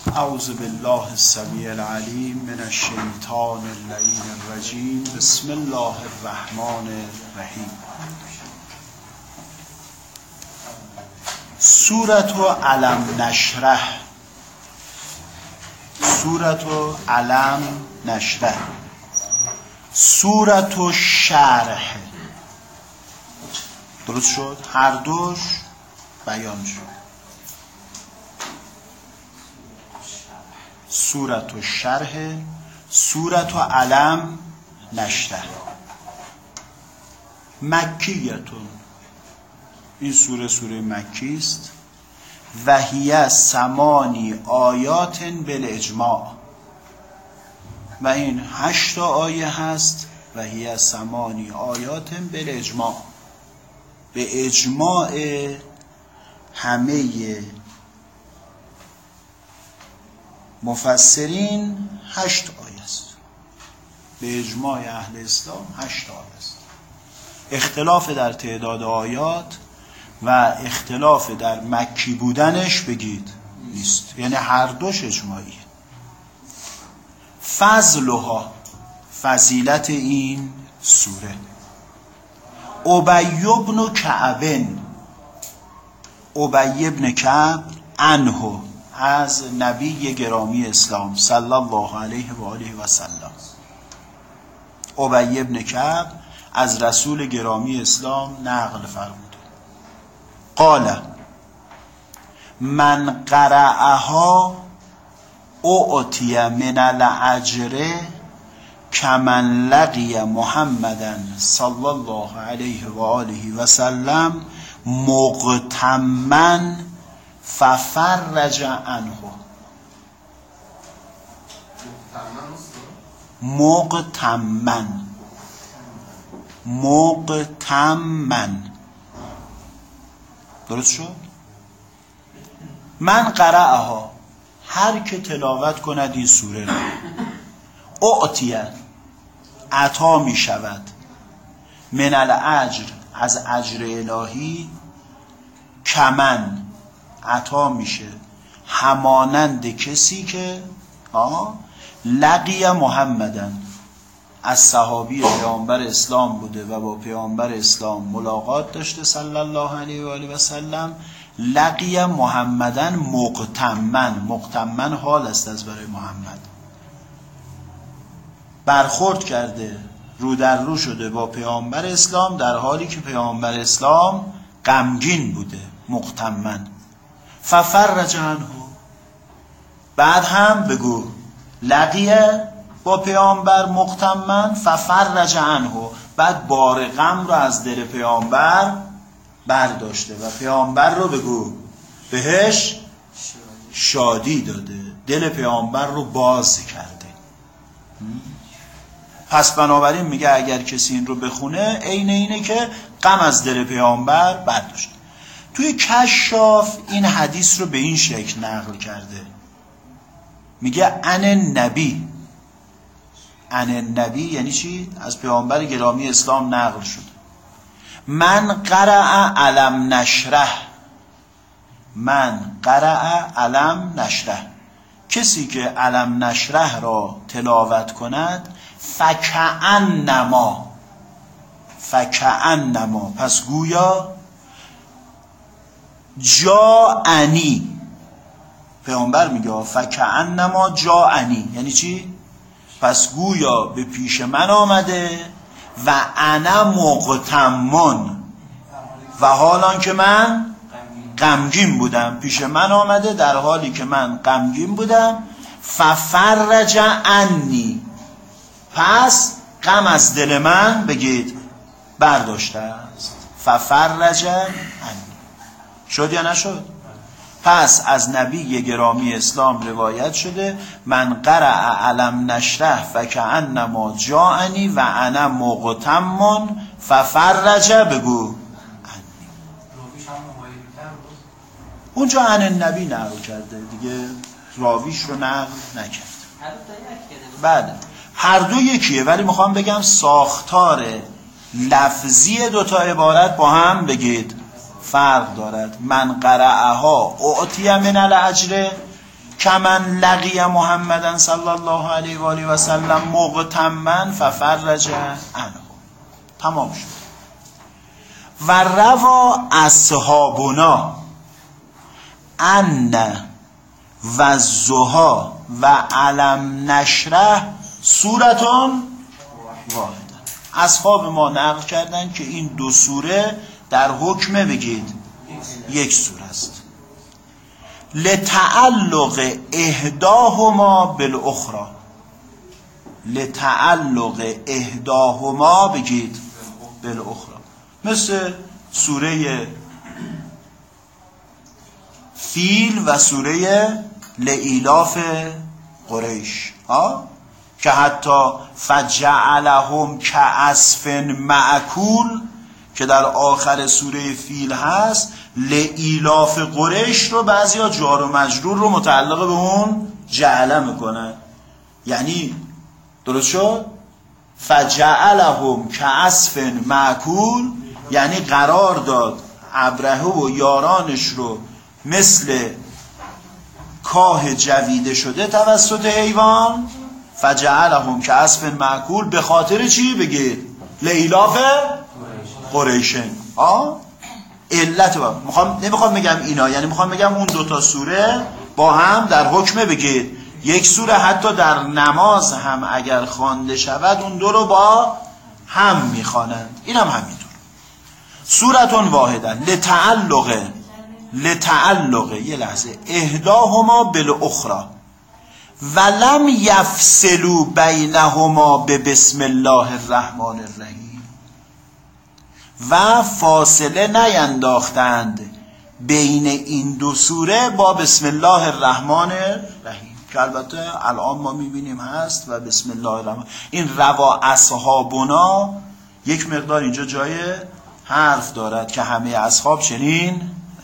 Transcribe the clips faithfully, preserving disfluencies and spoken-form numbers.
اعوذ بالله السمیع العلیم من الشیطان اللعین الرجیم. بسم الله الرحمن الرحیم. سورة علم نشرح. سورة علم نشرح. سورة شرح. درست شد؟ هر دوش بیان شد. سورة شرح، سورة علم نشرح. مکیتون، این سوره سوره مکی است. و هی ثمانی آیات بالاجماع، و این هشت آیه هست. و هی ثمانی آیات بالاجماع، به اجماع همه مفسرین هشت آیه است. به اجماع اهل اسلام هشت آیه است. اختلاف در تعداد آیات و اختلاف در مکی بودنش بگید نیست، یعنی هر دوش اجماعیه. فضلها، فضیلت این سوره. ابی بن کعب، ابی بن کعب عنه، از نبی گرامی اسلام صلی الله علیه و آله و سلم. ابی بن کعب از رسول گرامی اسلام نقل فرموده. قال من قرأها اعطی من الاجر کمن لقی محمدا صلی الله علیه و آله و سلم مغتما ففرج عنه. مغتما، مغتما. درست شد؟ من قرأها، هر که تلاوت کند این سوره را، اعطیه، عطا می شود، من الاجر، از اجر الهی، کمن، عطا میشه، همانند کسی که لقی محمدن، از صحابی پیامبر اسلام بوده و با پیامبر اسلام ملاقات داشته صلی الله علیه و آله و سلم. لقی محمدن مغتمن، مغتمن حال است از برای محمد، برخورد کرده، رو در رو شده با پیامبر اسلام در حالی که پیامبر اسلام غمگین بوده، مغتمن. ففرج عنه، بعد هم بگو لقیه با پیامبر مغتمن، ففرج عنه، بعد بار غم رو از دل پیامبر برداشته و پیامبر رو بگو بهش شادی داده، دل پیامبر رو باز کرده. پس بنابراین میگه اگر کسی این رو بخونه عین اینه که غم از دل پیامبر برداشته. توی کشاف این حدیث رو به این شکل نقل کرده، میگه عن النبی. عن النبی یعنی چی؟ از پیامبر گرامی اسلام نقل شد. من قرأ علم نشرح، من قرأ علم نشرح، کسی که علم نشرح را تلاوت کند، فکأنما، فکأنما، پس گویا جاءنی، پیامبر میگه فکأنما جاءنی، یعنی چی؟ پس گویا به پیش من آمده و انا مغتمون، و حالان که من غمگین بودم، پیش من آمده در حالی که من غمگین بودم. ففرج عنی، پس غم از دل من بگید برداشته است. ففرج عنی، شد یا نشد؟ پس از نبی گرامی اسلام روایت شده من قرأ علم نشرح فکأنما جاءنی و انا مغتم ففرج بگو عنی. اونجا عن النبی نقل کرده دیگه، راویش رو نقل نکرد. بله هر دو یکیه، ولی میخوام بگم ساختار لفظی دوتا عبارت با هم بگید فرق دارد. من قرأها اعطی من الاجر کمن لقی محمدن صلی الله علیه و آله و سلم مغتما ففرج عنه. تمام شد. و روا اصحابنا ان و زها و علم نشره سورتون واحده. اصحاب ما نقل کردن که این دو سوره در حکم بگید یک سوره است. لتعلق احداهما بالاخرى. لتعلق احداهما بگید بالاخرى. مثل سوره فیل و سوره لإیلاف قریش ها، که حتی فجعلهم کعصف مأکول که در آخر سوره فیل هست، لإیلاف قریش رو بعضیا جار و مجرور رو متعلق به اون جعله میکنن. یعنی درست شد؟ فجعلهم کعصف مأکول یعنی قرار داد ابرهه و یارانش رو مثل کاه جویده شده توسط حیوان. فجعلهم کعصف مأکول به خاطر چی بگید؟ لإیلاف قریشن. آه علت با میخوام نمیخوام بگم اینا، یعنی میخوام بگم اون دوتا سوره با هم در حکم بگید یک سوره، حتی در نماز هم اگر خوانده شود اون دو رو با هم میخوانند. این هم همینطور. سورتون واحده لتعلق لتعلق یه لحظه احداهما بالاخرى ولم یفصلوا بینهما به بسم الله الرحمن الرحیم. و فاصله نینداختند بین این دو سوره با بسم الله الرحمن الرحیم، که البته الان ما میبینیم هست و بسم الله الرحمن. این روا اصحابنا یک مقدار اینجا جای حرف دارد که همه اصحاب چنین.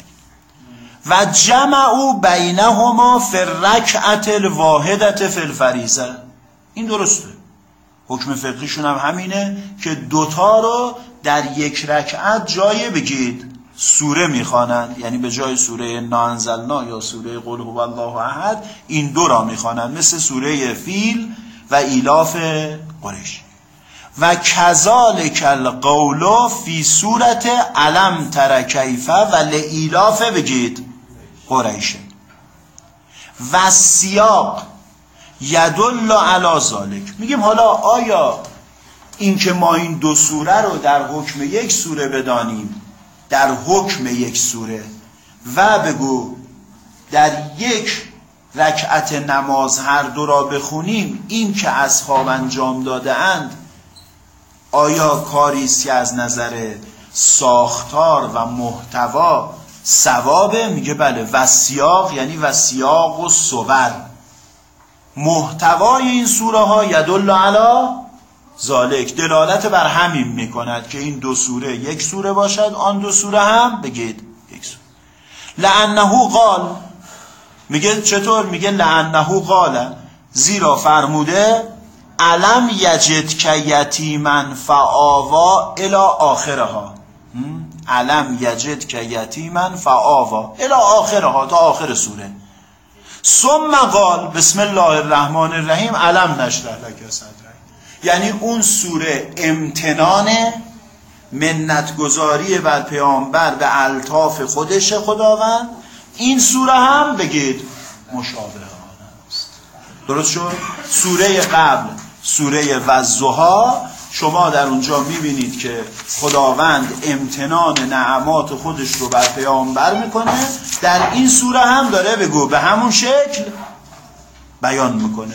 و جمعوا بینهما فی الرکعة الواحدة فی الفریضه. این درسته، حکم فقهیشون هم همینه که دوتا رو در یک رکعت جای بگید سوره میخوانند، یعنی به جای سوره انا انزلنا یا سوره قل هو الله احد این دو را میخوانند، مثل سوره فیل و ایلاف قریش. و کذالک القول فی سورت علم تر کیف و لإیلاف بگید قریش. و سیاق یدل علی ذالک. میگیم حالا آیا این که ما این دو سوره رو در حکم یک سوره بدانیم، در حکم یک سوره، و بگو در یک رکعت نماز هر دو را بخونیم، این که اصحاب انجام داده اند آیا کاریست که از نظر ساختار و محتوا ثوابه؟ میگه بله. و سیاق یعنی و سیاق و صور، محتوای این سوره ها یدل علی ذالک، دلالت بر همین میکند که این دو سوره یک سوره باشد، آن دو سوره هم بگید یک سوره. لانه قال، میگه چطور؟ میگه لانه قال، زیرا فرموده علم یجد که یتیما فآوا الی آخرها. علم یجد که یتیما فآوا الی آخرها، تا آخر سوره. ثم قال بسم الله الرحمن الرحیم علم نشرح لک صدرک. یعنی اون سوره امتنان منتگذاری بر پیامبر به الطاف خودش خداوند، این سوره هم بگید مشابه است. درست شد؟ سوره قبل سوره والضحی شما در اونجا میبینید که خداوند امتنان نعمات خودش رو بر پیامبر میکنه، در این سوره هم داره بگو به همون شکل بیان میکنه.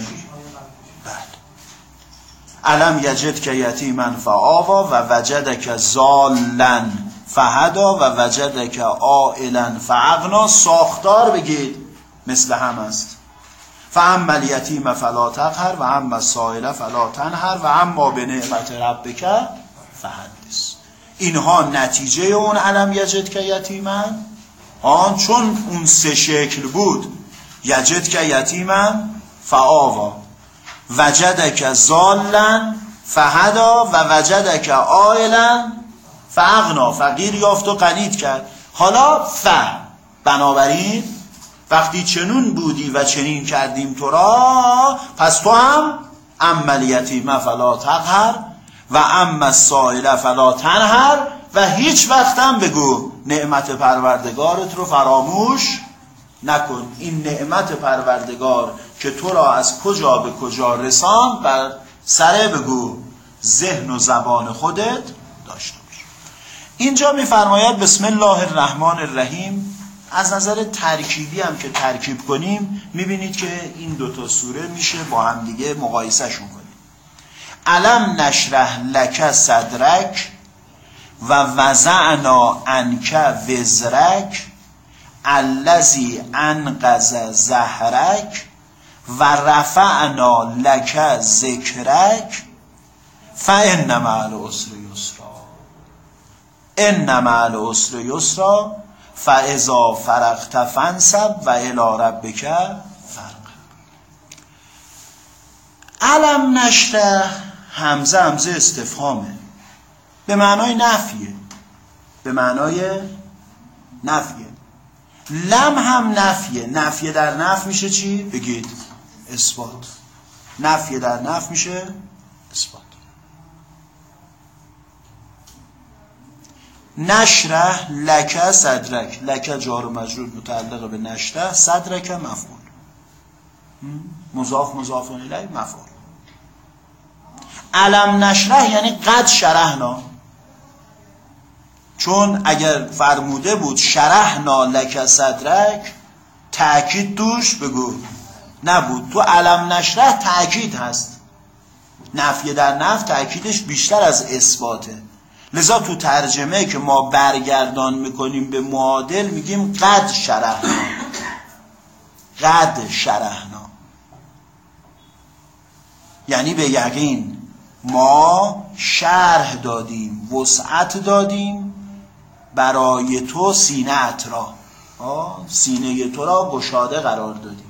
علم یجد که یتیما فآوا و وجدک ضالا فهدا و وجدک عائلا فاغنا. ساختار بگید مثل هم است. فاما الیتیم فلا تقهر و اما السائل فلا تنهر و اما بنعمت ربک فحدث. اینها نتیجه اون علم یجد که یتیما، آن چون اون سه شکل بود، یجد که یتیما فآوا، وجدک ضالا فهدا و وجدک عائلا فاغنا، فقیر یافت و غنی کرد. حالا ف، بنابراین وقتی چنون بودی و چنین کردیم تو را، پس تو هم اما الیتیم فلا تقهر و اما السائل فلا تنهر و هیچ وقت هم بگو نعمت پروردگارت رو فراموش نکن. این نعمت پروردگار که تو را از کجا به کجا رساند بر سر بگو ذهن و زبان خودت داشته باش. اینجا میفرماید بسم الله الرحمن الرحیم. از نظر ترکیبی هم که ترکیب کنیم میبینید که این دوتا سوره میشه با هم دیگه مقایسه شون کنیم. الم نشرح لک صدرک و وضعنا عنک وزرک الذی انقض ظهرک و رفعنا لک ذکرک فان مع العسر یسرا ان مع العسر یسرا فاذا فرغت فانصب و الی ربک فرغب. الم نشرح همزه همزه استفهامه، به معنای نفیه، به معنای نفیه. لم هم نفیه. نفیه در نف میشه چی؟ بگید اثبات. نفیه در نف میشه اثبات. نشرح لک صدرک، لک جار و مجرور متعلق به نشرح، صدرک مفعول، مضاف مضاف الیه مفعول. الم نشرح یعنی قد شرحنا، چون اگر فرموده بود شرحنا لک صدرک تأکید دوش بگو نبود. تو الم نشرح تأکید هست. نفی در نفی تأکیدش بیشتر از اثباته. لذا تو ترجمه که ما برگردان میکنیم به معادل میگیم قد شرحنا، قد شرحنا یعنی به یقین ما شرح دادیم، وسعت دادیم برای تو سینه‌ات را، سینه تو را گشاده قرار دادیم.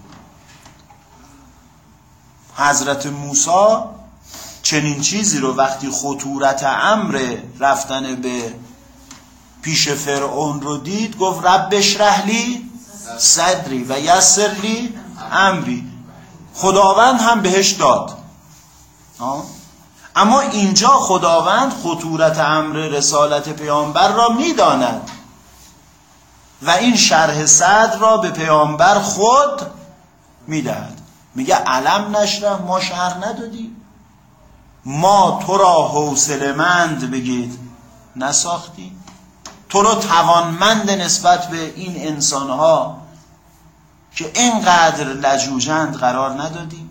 حضرت موسی چنین چیزی رو وقتی خطورت امر رفتن به پیش فرعون رو دید گفت رب اشرح لی صدری و یسر لی امری. خداوند هم بهش داد. آه؟ اما اینجا خداوند خطورت امر رسالت پیامبر را میداند و این شرح صدر را به پیامبر خود میدهد. میگه الم نشرح، ما شرح ندادیم؟ ما تو را حوصله‌مند بگید نساختیم؟ تو را توانمند نسبت به این انسانها که اینقدر لجوجند قرار ندادیم؟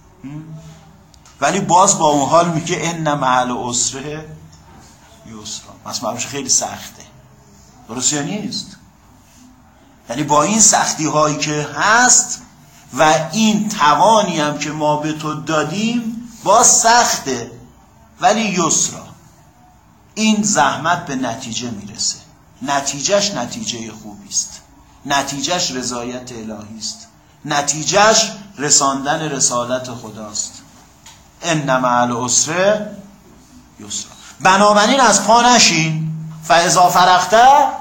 ولی باز با اون حال میگه ان مع العسر یسرا. مثلا خیلی سخته. درست یا نیست؟ یعنی با این سختی هایی که هست و این توانی هم که ما به تو دادیم باز سخته، ولی یسرا، این زحمت به نتیجه میرسه. نتیجهش نتیجه خوبی است، نتیجهش رضایت الهی است، نتیجهش رساندن رسالت خداست. ان مع العسر یسرا. بنابراین از پا نشین. فاذا فرغت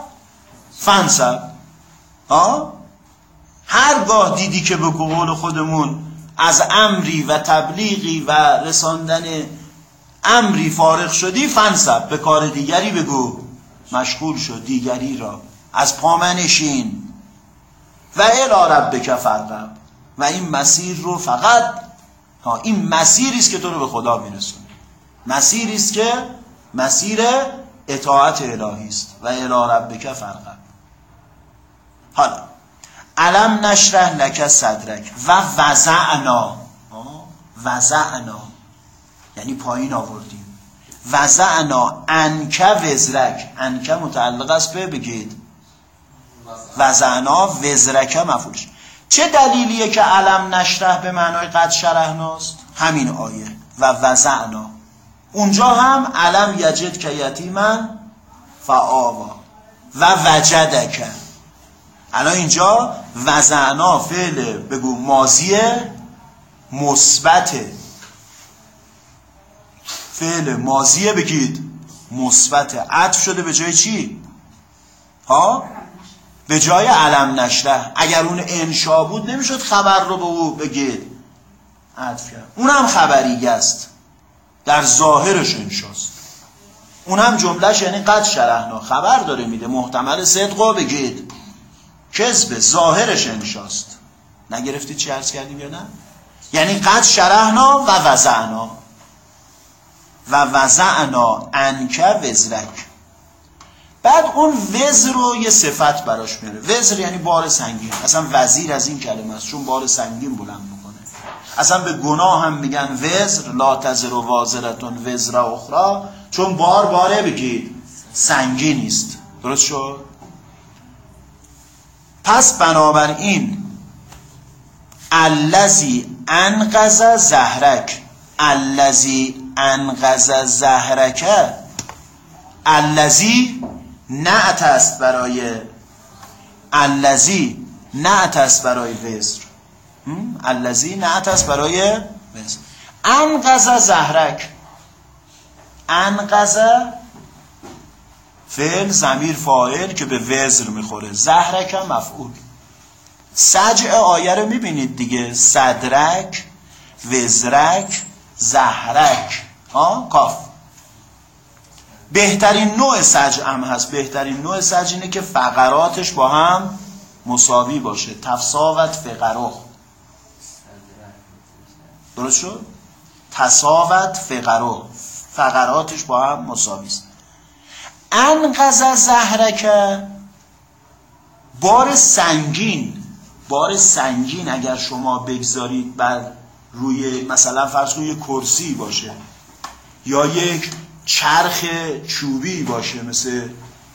فانصب. ها هرگاه دیدی که به قول خودمون از امری و تبلیغی و رساندن امری فارغ شدی، فانصب، به کار دیگری بگو مشغول شد، دیگری را از پا منشین. و الی ربک فرغب، و این مسیر رو فقط ها این مسیری است که تو رو به خدا میرسونه، مسیری است که مسیر اطاعت الهی است. و الی ربک فرغب. حالا الم نشرح لک صدرک و وضعنا، وضعنا یعنی پایین آوردیم. وضعنا عنک وزرک، عنک متعلق است به بگید وضعنا وزرک مفعولش. چه دلیلیه که الم نشرح به معنای قد شرحناست؟ همین آیه و وضعنا. اونجا هم الم یجد که یتیما فآوا و وجدک. الان اینجا وضعنا فعل بگو ماضی مثبت، فعل ماضی بگید مثبت، عطف شده به جای چی؟ ها به جای علم نشره. اگر اون انشا بود نمیشد خبر رو به او بگید عطف کرد. اونم خبریه است، در ظاهرش انشاست. اونم جملهش یعنی قد شرحنا، خبر داره میده، محتمل صدقو بگید کذب، ظاهرش انشاست. نگرفتید چی عرض کردیم یا نه؟ یعنی قد شرحنا و وضعنا و وضعنا عنک وزرک. بعد اون وزر رو یه صفت براش میاره. وزر یعنی بار سنگین، اصلا وزیر از این کلمه است، چون بار سنگین بلند میکنه. اصلا به گناه هم میگن وزر، لا تزر و وازرتون وزر اخرى، چون بار باره بگید سنگین است. درست شد؟ پس بنابراین الذی انقذ ظهرک، الذی انقذ ظهرک، الذی نعت است برای الذی نعت است برای وزر، الذی نعت است برای وزر. انقذ ظهرک، انقذ فعل ضمیر فاعل که به وزر میخوره، ظهرک هم مفعول. سجع آیه رو میبینید دیگه، صدرک، وزرک، ظهرک، ها کاف. بهترین نوع سجع هم هست. بهترین نوع سجع اینه که فقراتش با هم مساوی باشه. تفساوت فقره. درست شد؟ تساوت فقره، فقراتش با هم مساوی است. انقذ ظهرک، بار سنگین، بار سنگین اگر شما بگذارید بر روی مثلا فرض کنید یک کرسی باشه یا یک چرخ چوبی باشه، مثل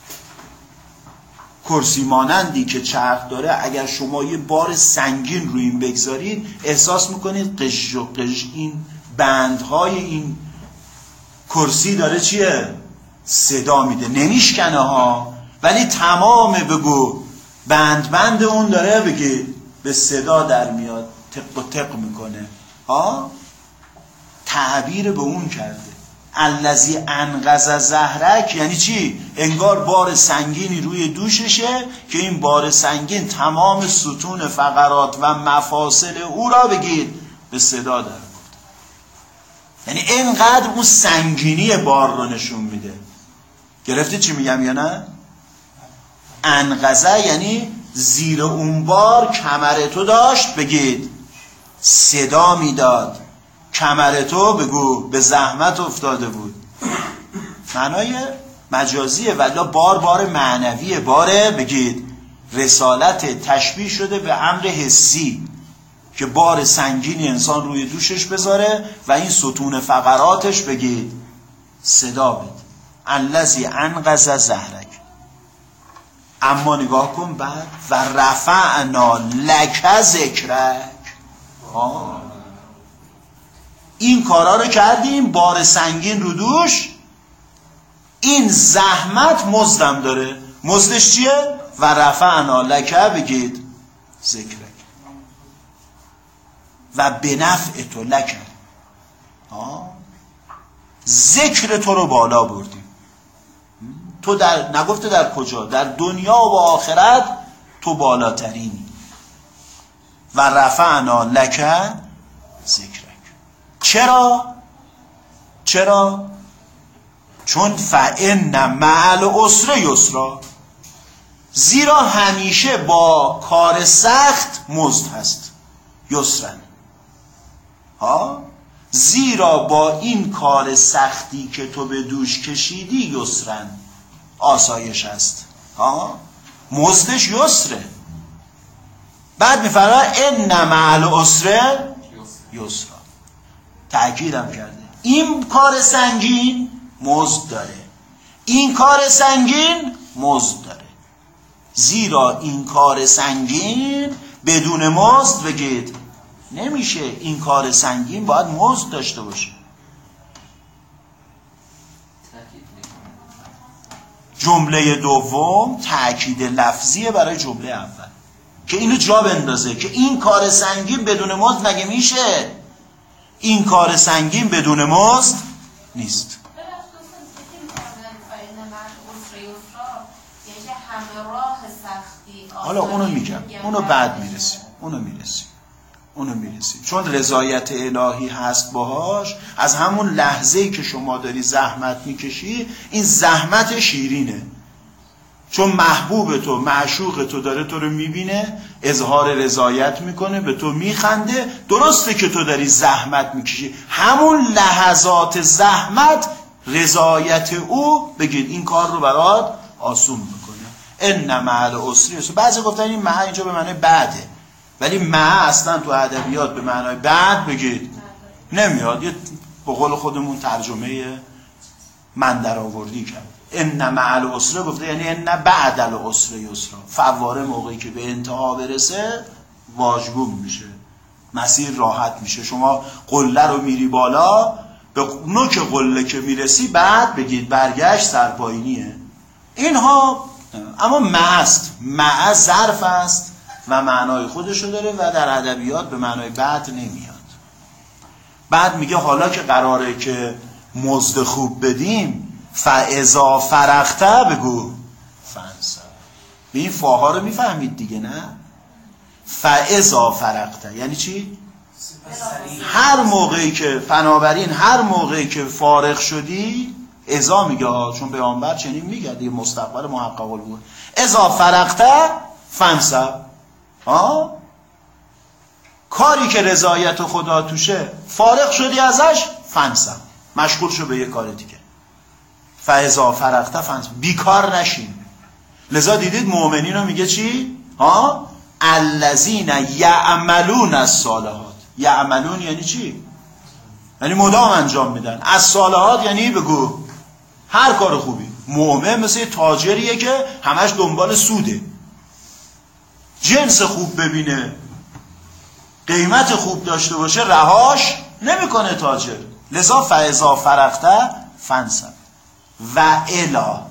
کرسی مانندی که چرخ داره، اگر شما یه بار سنگین روی این بگذارید احساس میکنید قش و قش این بندهای این کرسی داره چیه؟ صدا میده. نمیشکنه ها، ولی تمام بگو بند بند اون داره بگی به صدا در میاد، تق و تق میکنه ها. تعبیر به اون کرده. الذی انقذ ظهرک یعنی چی؟ انگار بار سنگینی روی دوششه که این بار سنگین تمام ستون فقرات و مفاصل او را بگید به صدا در بود. یعنی اینقدر اون سنگینی بار رو نشون میده. گرفتید چی میگم یا نه؟ انقذ یعنی زیر اون بار کمر تو داشت بگید صدا میداد، کمر تو بگو به زحمت افتاده بود. معنای مجازیه، ولی بار بار معنویه، باره بگید رسالت تشبیه شده به امر حسی که بار سنگینی انسان روی دوشش بذاره و این ستون فقراتش بگید صدا بید. الذی انقذ ظهرک. اما نگاه کن بعد و رفعنا لک ذکرک. این کارا رو کردیم، بار سنگین رو دوش، این زحمت مزدم داره. مزدش چیه؟ و رفعنا لک بگید ذکرک و بنفع تو لک، ذکر تو رو بالا بردیم. تو در نگفته در کجا، در دنیا و آخرت تو بالاترینی. و رفعنا لک ذکرک. چرا؟ چرا؟ چون فإن مع العسر یسرا، زیرا همیشه با کار سخت مزد هست. یسرن ها، زیرا با این کار سختی که تو به دوش کشیدی یسرن، آسایش هست ها، مزدش یسره. بعد میفرماید ان مع العسر یسرا، تأکیدم کرده این کار سنگین مزد داره، این کار سنگین مزد داره. زیرا این کار سنگین بدون مزد بگید نمیشه. این کار سنگین باید مزد داشته باشه. جمله دوم تأکید لفظیه برای جمله اول که اینو جا بندازه که این کار سنگین بدون مزد مگه میشه؟ این کار سنگین بدون مزد نیست. همه راه سختی حالا اونو میگم، اونو بعد میرسیم، اونو میرسیم اونو میرسیم چون رضایت الهی هست باهاش. از همون لحظه‌ای که شما داری زحمت میکشی، این زحمت شیرینه، چون محبوب تو، معشوق تو داره تو رو میبینه، اظهار رضایت میکنه، به تو میخنده. درسته که تو داری زحمت میکشی، همون لحظات زحمت رضایت او بگید این کار رو برات آسون میکنه. ان مع العسر یسر. بعضی گفتن این مع اینجا به معنی بعده، ولی مع اصلا تو ادبیات به معنای بعد بگید نمیاد. یه به قول خودمون ترجمه من در آوردی کرد. ان مع العسر گفته یعنی ان بعد العسر یسر. فواره موقعی که به انتها برسه واژگون میشه، مسیر راحت میشه. شما قله رو میری بالا، به نوک قله که میرسی بعد بگید برگشت سرپایینیه. اینها اما مع است، مع ظرف است و معنای خودشو داره و در ادبیات به معنای بعد نمیاد. بعد میگه حالا که قراره که مزد خوب بدیم، فاذا فرغت بگو فانصب. به این فاها رو میفهمید دیگه نه؟ فاذا فرغت یعنی چی؟ هر موقعی که بنابراین هر موقعی که فارغ شدی، اذا میگه ها، چون پیامبر چنین میگه دیگه، مستقبل محقق بود. اذا فرغت فانصب. ها کاری که رضایت خدا توشه، فارغ شدی ازش، فانصب، مشغول شو به یه کار دیگه. فاذا فرغت فانصب، بیکار نشین. لذا دیدید مؤمنین رو میگه چی؟ ها الذین یعملون الصالحات. یعملون یعنی چی؟ یعنی مدام انجام میدن. الصالحات یعنی بگو هر کار خوبی. مؤمن مثل تاجریه که همش دنبال سوده، جنس خوب ببینه، قیمت خوب داشته باشه، رهاش نمیکنه تاجر. لذا فاذا فرغت فانصب و الی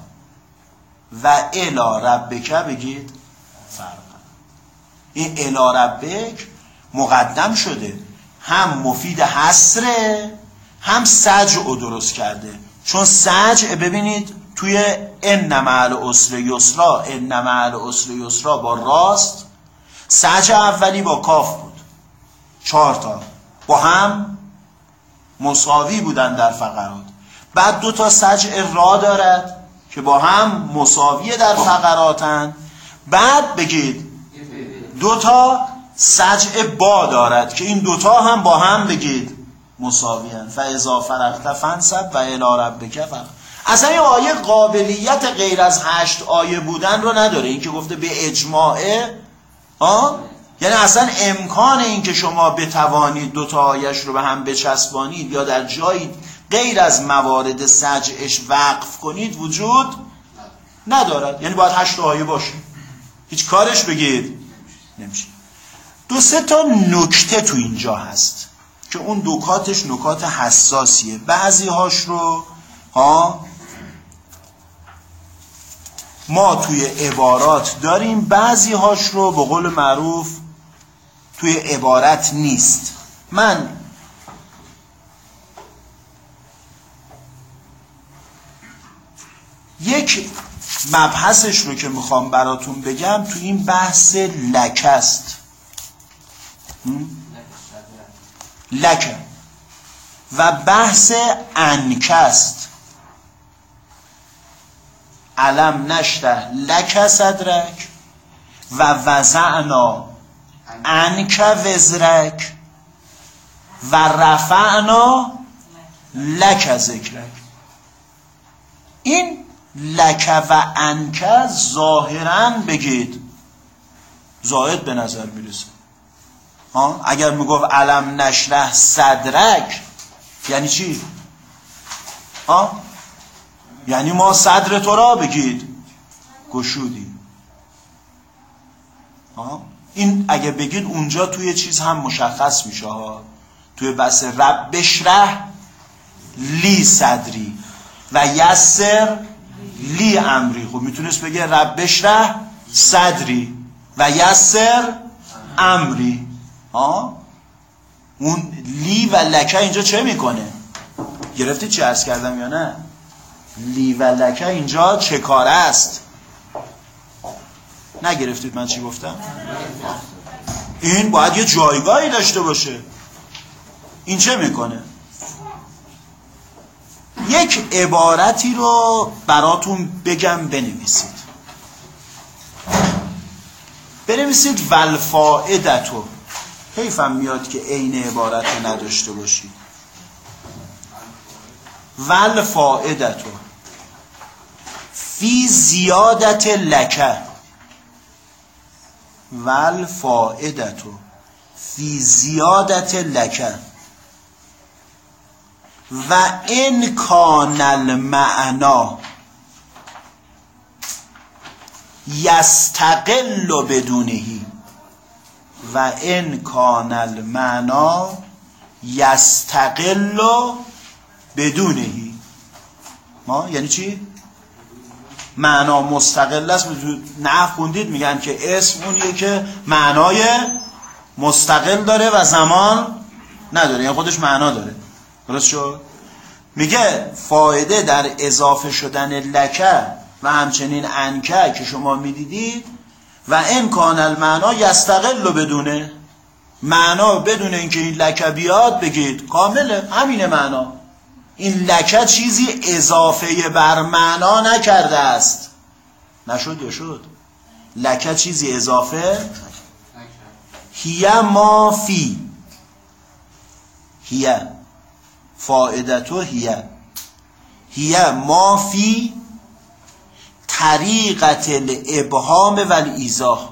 و الی ربک بگید فرغ. این الی ربک مقدم شده، هم مفید حصره هم سجع رو درست کرده. چون سجع ببینید توی ان مع العسر یسرا، ان مع العسر یسرا با راست، سجع اولی با کاف بود، چهار تا با هم مساوی بودن در فقرات. بعد دو تا سجع را دارد که با هم مساوی در فقراتن. بعد بگید دو تا سجع با دارد که این دوتا هم با هم بگید مساوی هن. فاذا فرغت فانصب و الی ربک فرغب. اصلا این آیه قابلیت غیر از هشت آیه بودن رو نداره. این که گفته به اجماعه، ها یعنی اصلا امکان این که شما بتوانید دوتا آیش رو به هم بچسبانید یا در جایی غیر از موارد سجعش وقف کنید وجود ندارد. یعنی باید هشت آیه باشه، هیچ کارش بگید نمیشه. دو سه تا نکته تو اینجا هست که اون نکاتش نکات حساسیه. بعضی هاش رو ها ما توی عبارات داریم، بعضی هاش رو به قول معروف توی عبارت نیست. من یک مبحثش رو که میخوام براتون بگم تو این بحث لک است. لک و بحث انک است. علم نشته لک صدرک و وضعنا انک وزرک و رفعنا لک ذکرک. این لک و انک ظاهراً بگید زائد به نظر میرسه. ها اگر میگفت علم نشرح صدرک یعنی چی؟ ها یعنی ما صدر تو را بگید گشودیم. ها این اگه بگید اونجا توی چیز هم مشخص میشه ها، توی بحث رب بشرح لی صدری و یسر لی امری. خب میتونست بگه رب بشرح صدری و یسر امری. ها اون لی و لکه اینجا چه میکنه؟ گرفتی چی عرض کردم یا نه؟ لی و لکه اینجا چه کاره است؟ نگرفتید من چی گفتم؟ این باید یه جایگاهی داشته باشه. این چه میکنه؟ یک عبارتی رو براتون بگم بنویسید. بنویسید والفائدتو. حیفم میاد که عین عبارت رو نداشته باشید. والفائدتو فی زیادت لکه. والفائدتو فی زیادت لکه و ان کان المعنا یستقل بدونهی و ان کان المعنا یستقل بدونهی. ما یعنی چی؟ معنا مستقل است. نحو خوندید میگن که اسم اونیه که معنای مستقل داره و زمان نداره، یعنی خودش معنا داره. درست شد؟ میگه فایده در اضافه شدن لکه و همچنین انکه که شما میدیدید و ان کان المعنا یستقل بدونه، معنا بدون اینکه این لکه بیاد بگید کامله، همینه معنا. این لکه چیزی اضافه بر معنا نکرده است. نشد یا شد؟ لکه چیزی اضافه هیه ما فی هیه فائدتو هیه هیه ما فی طریقت الابهام و الایضاح.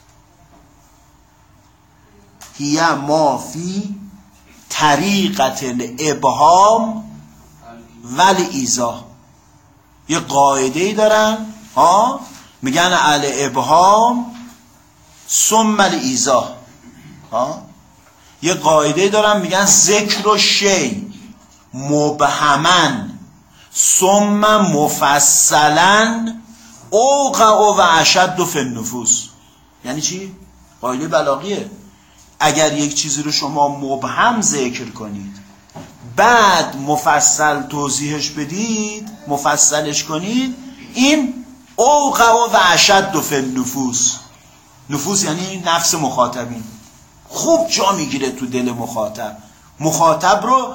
هیه ما فی طریقت الابهام و الایضاح. یه قاعده ای دارن ها، میگن الابهام ثم الایضاح. ها یه قاعده دارن میگن ذکر و شی مبهمن ثم مفصلا اوقع و اشد فی النفوس. یعنی چی؟ قاعده بلاغیه. اگر یک چیزی رو شما مبهم ذکر کنید بعد مفصل توضیحش بدید، مفصلش کنید، این اوقع و اشد فی النفوس. نفوس یعنی نفس مخاطبین. خوب جا میگیره تو دل مخاطب. مخاطب رو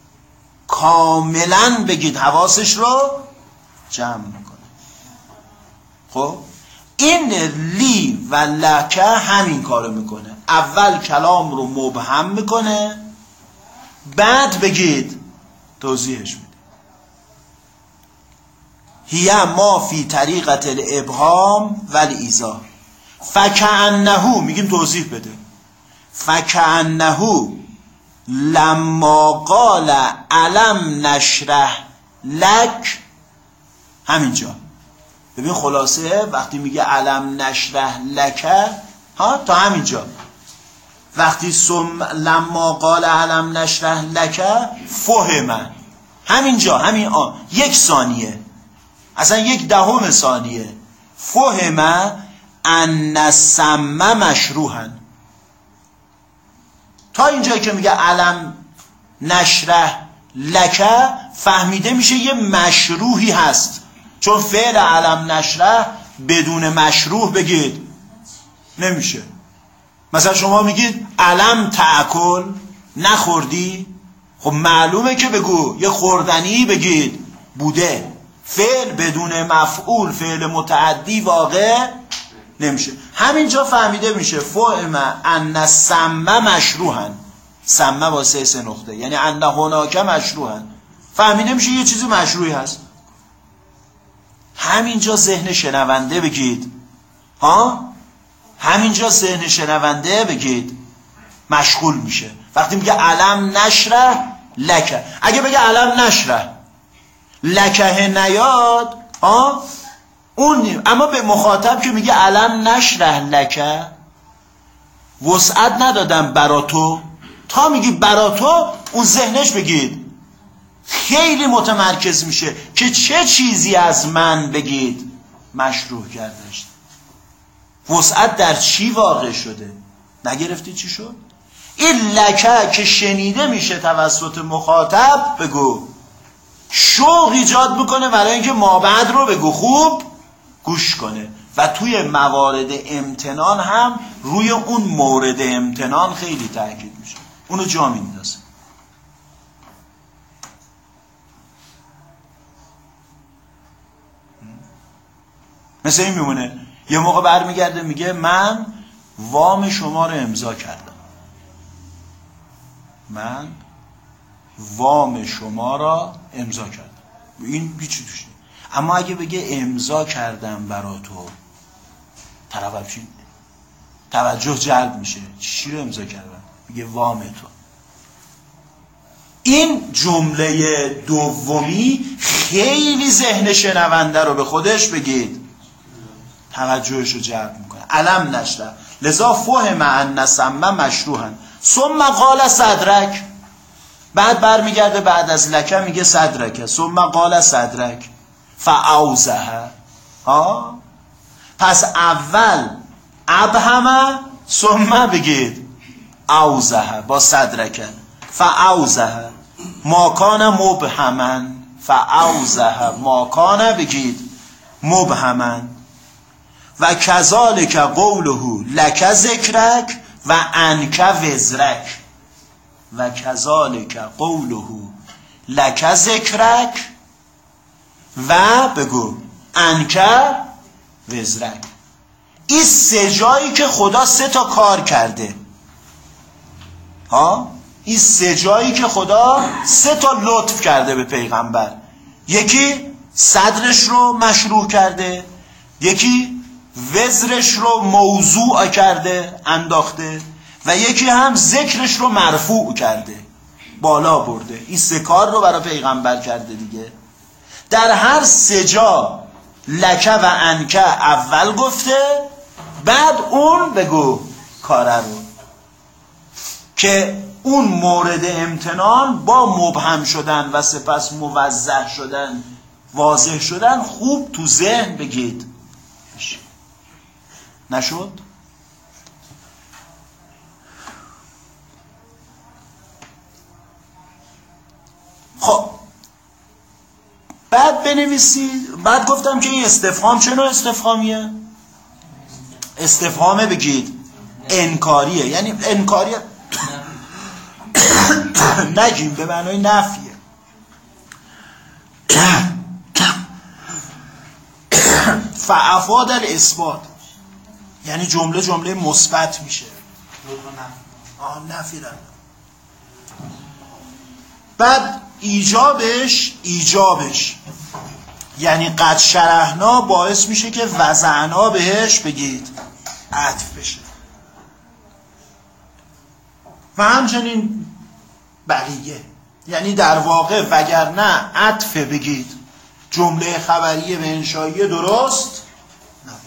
کاملا بگید، حواسش رو جمع میکنه. خب این لی و لکه همین کارو میکنه. اول کلام رو مبهم میکنه بعد بگید توضیحش میده. هیه ما فی طریقت الابهام و الایضاح فکأنه، میگیم توضیح بده، فکأنه لما قال علم نشرح لک. همینجا ببین خلاصه وقتی میگه علم نشرح لک ها تا همینجا. وقتی سم لما قال علم نشرح لک فهمه، همینجا همین آن یک ثانیه، اصلا یک دهم ثانیه، فهمه ان السم مشروحا. تا اینجایی که میگه علم نشرح لک فهمیده میشه یه مشروحی هست، چون فعل علم نشرح بدون مشروح بگید نمیشه. مثلا شما میگید علم تأکل، نخوردی، خب معلومه که بگو یه خوردنی بگید بوده. فعل بدون مفعول، فعل متعدی واقع نمیشه. همینجا فهمیده میشه فهم ان السم مشروحا، سم واسه سه نقطه، یعنی ان هناک مشروحا، فهمیده میشه یه چیزی مشروعی هست. همینجا ذهن شنونده بگید ها، همینجا ذهن شنونده بگید مشغول میشه وقتی میگه علم نشرح لکه. اگه بگه علم نشرح لکه نیاد ها اون نیم. اما به مخاطب که میگه علم نشرح لکه وسعت ندادم برا تو، تا میگی برا تو اون ذهنش بگید خیلی متمرکز میشه که چه چیزی از من بگید مشروع کردش. وسعت در چی واقع شده؟ نگرفتی چی شد؟ این لکه که شنیده میشه توسط مخاطب بگو شوق ایجاد میکنه برای اینکه مابعد رو بگو خوب گوش کنه و توی موارد امتنان هم روی اون مورد امتنان خیلی تاکید میشه، اونو جا میندازه. مثل این میمونه یه موقع برمیگرده میگه من وام شما رو امضا کردم، من وام شما را امضا کردم، این هیچی توش نیست. اما اگه بگه امضا کردم برا تو، طرف چی؟ توجه جلب میشه. چی رو امضا کردم؟ میگه وام تو. این جمله دومی خیلی ذهن شنونده رو به خودش بگید توجهش رو جلب میکنه. علم نشته لذا فهم ان سمه مشروحا ثم قال صدرک، بعد برمیگرده بعد از لکه میگه صدرک، ثم قال صدرک فاوزه. ها پس اول ابهمه ثم بگید اوزه با صدرک، فاوزه ما کان مبهما، فاوزه ما کان بگید مبهما. و کذالک قوله لک ذکرک و انک وزرک، و کذالک قوله لک ذکرک و بگو انک وزرک. این سه جایی که خدا سه تا کار کرده، ها این سه جایی که خدا سه تا لطف کرده به پیغمبر، یکی صدرش رو مشروع کرده، یکی وزرش رو موضوع کرده انداخته، و یکی هم ذکرش رو مرفوع کرده بالا برده. این سه کار رو برای پیغمبر کرده دیگه. در هر سه جا لکه و انکه اول گفته، بعد اون بگو کاره رو، که اون مورد امتنان با مبهم شدن و سپس موضح شدن واضح شدن خوب تو ذهن بگید نشد. خب بعد بنویسید. بعد گفتم که این استفهام چه نوع استفهامیه؟ استفهامه بگید انکاریه، یعنی انکاریه نگیم به معنای نفیه. فافاد الاثبات یعنی جمله جمله مثبت میشه. آه نفی رن. بعد ایجابش ایجابش یعنی قد شرحنا باعث میشه که وضعنا بهش بگید عطف بشه، و همچنین بقیه، یعنی در واقع وگرنه عطف بگید جمله خبریه به انشائیه درست نبود.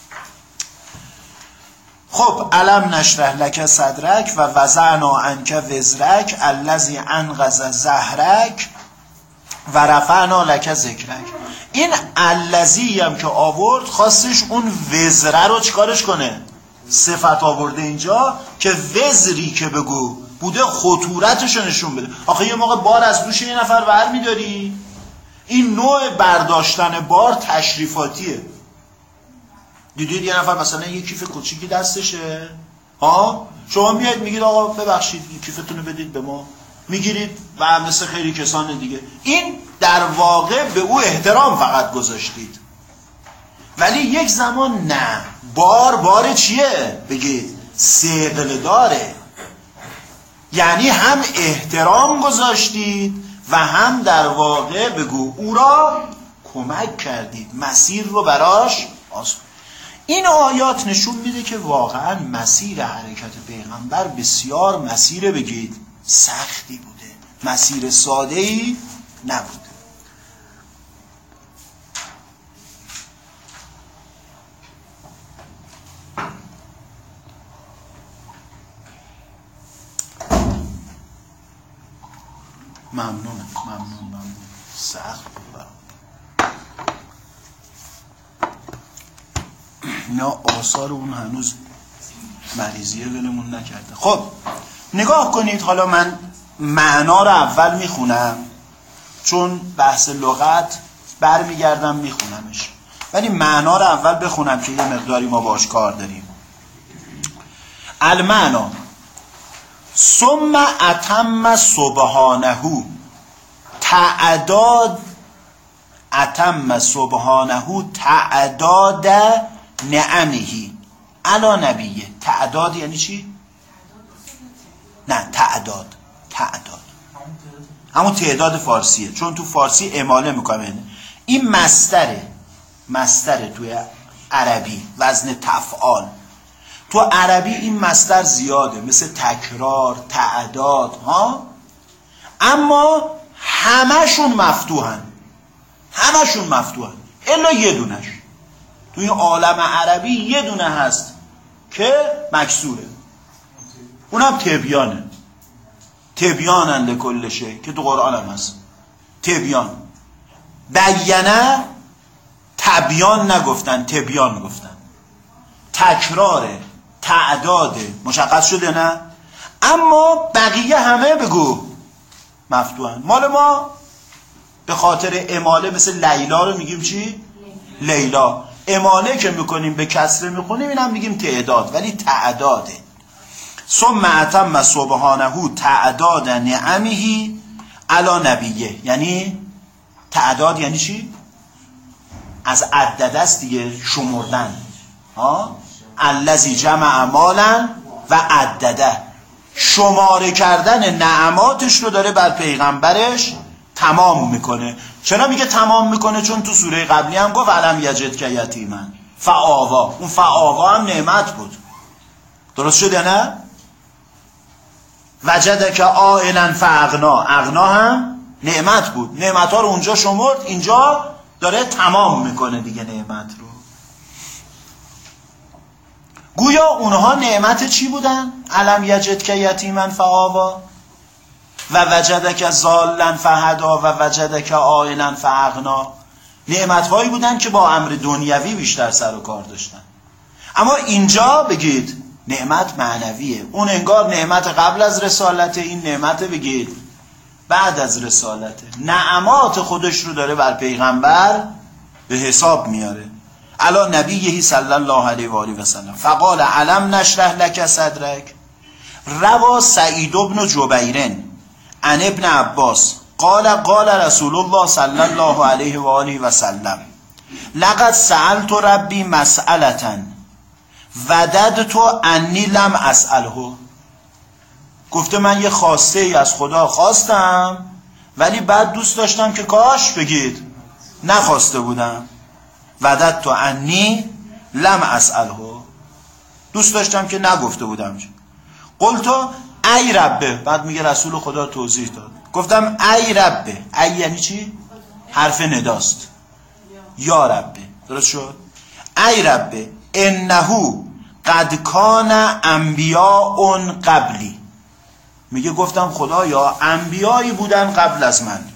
خب علم نشرح لک صدرک و وضعنا عنک وزرک الذی انقض ظهرک و رفعنا لک ذکرک. این الذی هم که آورد خواستش اون وزره رو چیکارش کنه؟ صفت آورده اینجا که وزری که بگو بوده خطورتش رو نشون بده. آخه یه موقع بار از دوش یه نفر بر میداری، این نوع برداشتن بار تشریفاتیه. دیدید یه نفر مثلا یه کیف کوچیکی دستشه، ها شما میاد میگید آقا ببخشید کیفتون رو بدید به ما، میگیرید و مثل خیلی کسان دیگه. این در واقع به او احترام فقط گذاشتید، ولی یک زمان نه، بار بار چیه؟ بگید ثقل داره، یعنی هم احترام گذاشتید و هم در واقع بگو او را کمک کردید، مسیر رو براش آسان. این آیات نشون میده که واقعا مسیر حرکت پیغمبر بسیار مسیر بگید سختی بوده، مسیر ساده‌ای نبوده. ممنونم ممنون ممنون سخت بود. اینا آثار اون هنوز مریضیه ولمون نکرده. خب نگاه کنید، حالا من معنا رو اول میخونم چون بحث لغت برمیگردم میخونمش. ولی معنا رو اول بخونم که یه مقداری ما باش کار داریم. المعنا ثم اتم سبحانه تعداد اتم سبحانه تعداد نعمه علی نبیه. تعداد یعنی چی؟ نه تعداد تعداد همون تعداد فارسیه، چون تو فارسی اماله میکنه. این مصدره مصدره توی عربی وزن تفعال. تو عربی این مصدر زیاده مثل تکرار، تعداد ها، اما همشون مفتوحن همشون مفتوحن الا یه دونش. توی عالم عربی یه دونه هست که مکسوره، اونم تبیانه. تبیانن لکل شی که تو قرآن هم هست. تبیان بیانه تبیان نگفتن، تبیان گفتن. تکراره، تعداده، مشخص شده نه؟ اما بقیه همه بگو مفتوحن. مال ما به خاطر اماله مثل لیلا رو میگیم چی؟ لیلا. اماله که میکنیم به کسره میکنیم اینم میگیم تعداد، ولی تعداده. ثم اتم سبحانه تعداد نعمه علی نبیه. یعنی تعداد یعنی چی؟ از عدد است دیگه، شمردن. ها الذی جمع مالا و عدده، شماره کردن نعماتش رو داره بر پیغمبرش تمام میکنه. چرا میگه تمام میکنه؟ چون تو سوره قبلی هم گفت علم یجد که یتیمن فآوا. اون فآوا هم نعمت بود، درست شده نه؟ وجدک عائلا فاغنا، اغنا هم نعمت بود. نعمت ها رو اونجا شمرد، اینجا داره تمام میکنه دیگه نعمت رو. گویا اونها نعمت چی بودن؟ علم یجد که یتیمن فآوا و وجدک ضالا فهدا و وجدک عائلا فاغنا. نعمت هایی بودن که با امر دنیوی بیشتر سر و کار داشتن. اما اینجا بگید نعمت معنویه. اون انگار نعمت قبل از رسالت، این نعمت بگید بعد از رسالته. نعمات خودش رو داره بر پیغمبر به حساب میاره. علی نبیه صلی الله علیه و آله و سلم. فقال علم نشرح لک صدرک. روا سعید بن جبیر عن ابن عباس قال قال رسول الله صلی الله علیه و آله و سلم لقد سألت ربی مسئلة وددت انی لم اسأله. گفته من یه خواسته ای از خدا خواستم، ولی بعد دوست داشتم که کاش بگید نخواسته بودم. وددت انی لم اسأله، دوست داشتم که نگفته بودم. قلت ای ربه، بعد میگه رسول خدا توضیح داد، گفتم ای ربه. ای یعنی چی؟ حرف نداست. یا ربه، درست شد؟ ای ربه انه قد کان انبیاء قبلی. میگه گفتم خدایا انبیایی بودن قبل از من.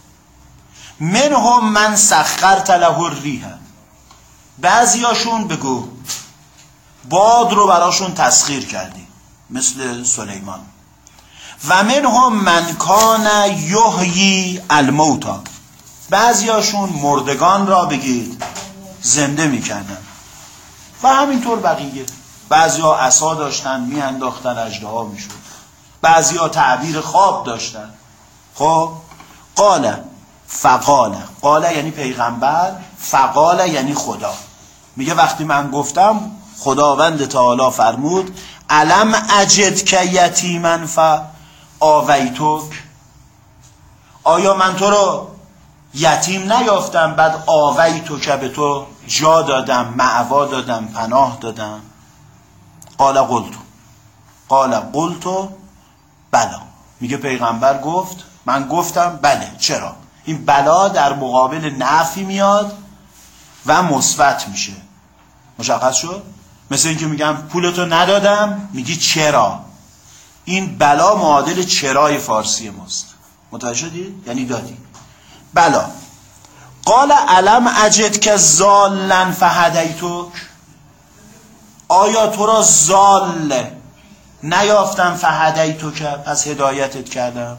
منهم من سخرت له الریح، بعضیاشون بگو باد رو براشون تسخیر کردی مثل سلیمان. و منهم من کان یحیی الموتی، بعضیاشون مردگان را بگید زنده میکردن. و همینطور بقیه. بعضیا عصا داشتن میانداختن اژدها میشد، بعضیا تعبیر خواب داشتن. خب قال فقال، قال یعنی پیغمبر، فقال یعنی خدا. میگه وقتی من گفتم خداوند تعالی فرمود علم اجد که یتیمن فآویتک، آیا من تو رو یتیم نیافتم بعد آویتک به تو جا دادم، مأوا دادم، پناه دادم؟ قال قلت، قال قلت بلا. میگه پیغمبر گفت من گفتم بله. چرا؟ این بلا در مقابل نفی میاد و مثبت میشه. مشخص شد؟ مثل اینکه میگم پولتو ندادم، میگی چرا. این بلا معادل چرای فارسی ماست. متوجه شدی؟ یعنی دادی. بلا. قال علم اجد که ضالا فهدیتک، آیا تو را ضال نیافتم فهدیتک پس هدایتت کردم.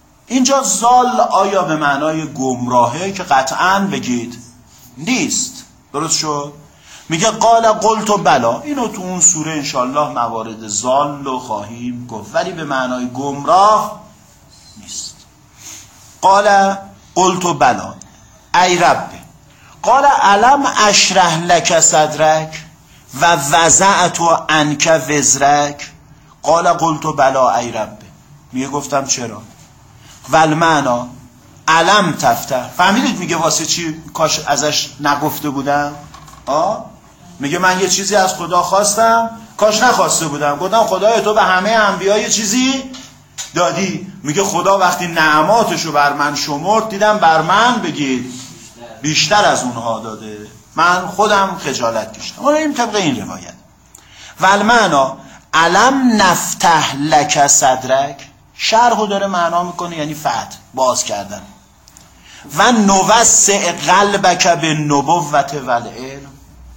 اینجا ضال آیا به معنای گمراهه که قطعاً بگید نیست. درست شد؟ میگه قال قلت بلا. اینو تو اون سوره انشالله موارد ضال رو خواهیم گفت، ولی به معنای گمراه نیست. قال قلت بلا ای رب قال علم اشرح لک صدرک و وضعت عنک وزرک. قال قلت بلا ای رب. میگه گفتم چرا. والمعنا علم تفتح. فهمیدید میگه واسه چی کاش ازش نگفته بودم؟ آه؟ میگه من یه چیزی از خدا خواستم کاش نخواسته بودم. گفتم خدای تو به همه انبیا یه چیزی دادی. میگه خدا وقتی نعماتشو بر من شمرد دیدم بر من بگید بیشتر از اونها داده، من خودم خجالت کشیدم. ما این طبق این روایت. والمعنا علم نفتح لک صدرک. شرحو داره معنا میکنه یعنی فتح، باز کردن. و نوسع قلبک به نبوت و العلم.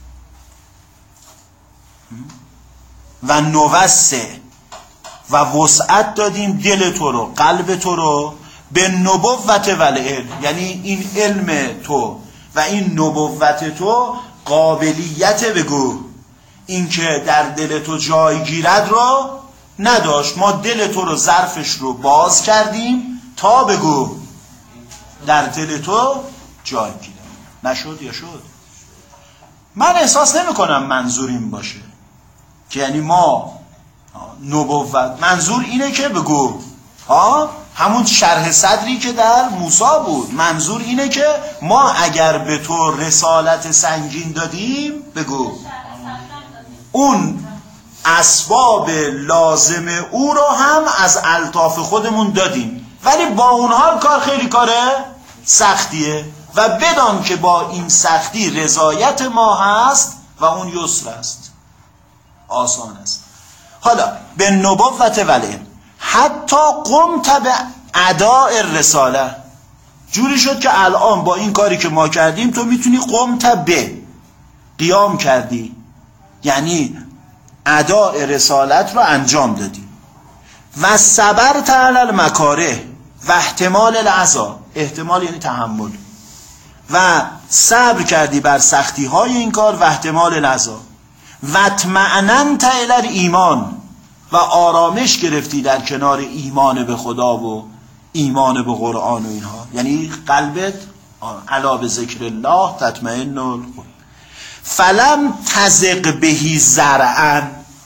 و نوسع و وسعت دادیم دل تو رو، قلب تو رو، به نبوت و العلم، یعنی این علم تو و این نبوت تو قابلیت بگو اینکه در دل تو جای گیرد رو نداشت. ما دل تو رو ظرفش رو باز کردیم تا بگو در دل تو جای گیرد. نشد یا شد؟ من احساس نمی کنم منظور این باشه که یعنی ما نبوت، منظور اینه که بگو ها همون شرح صدری که در موسی بود، منظور اینه که ما اگر به تو رسالت سنگین دادیم بگو اون اسباب لازم او رو هم از الطاف خودمون دادیم، ولی با اونها کار خیلی کاره سختیه و بدان که با این سختی رضایت ما هست و اون یسر است، آسان است. حالا به نبوت ولی حتی قمت به اداء رساله، جوری شد که الان با این کاری که ما کردیم تو میتونی قمت به قیام کردی، یعنی اداء رسالت رو انجام دادی. و صبرت علی المکاره و احتمال العذاب، احتمال یعنی تحمل، و صبر کردی بر سختی های این کار و احتمال العذاب. و اطمأننت الی الایمان، و آرامش گرفتی در کنار ایمان به خدا و ایمان به قرآن و اینها، یعنی قلبت علا به ذکر الله تطمئن القلوب. فلم تزق بهی زرعا،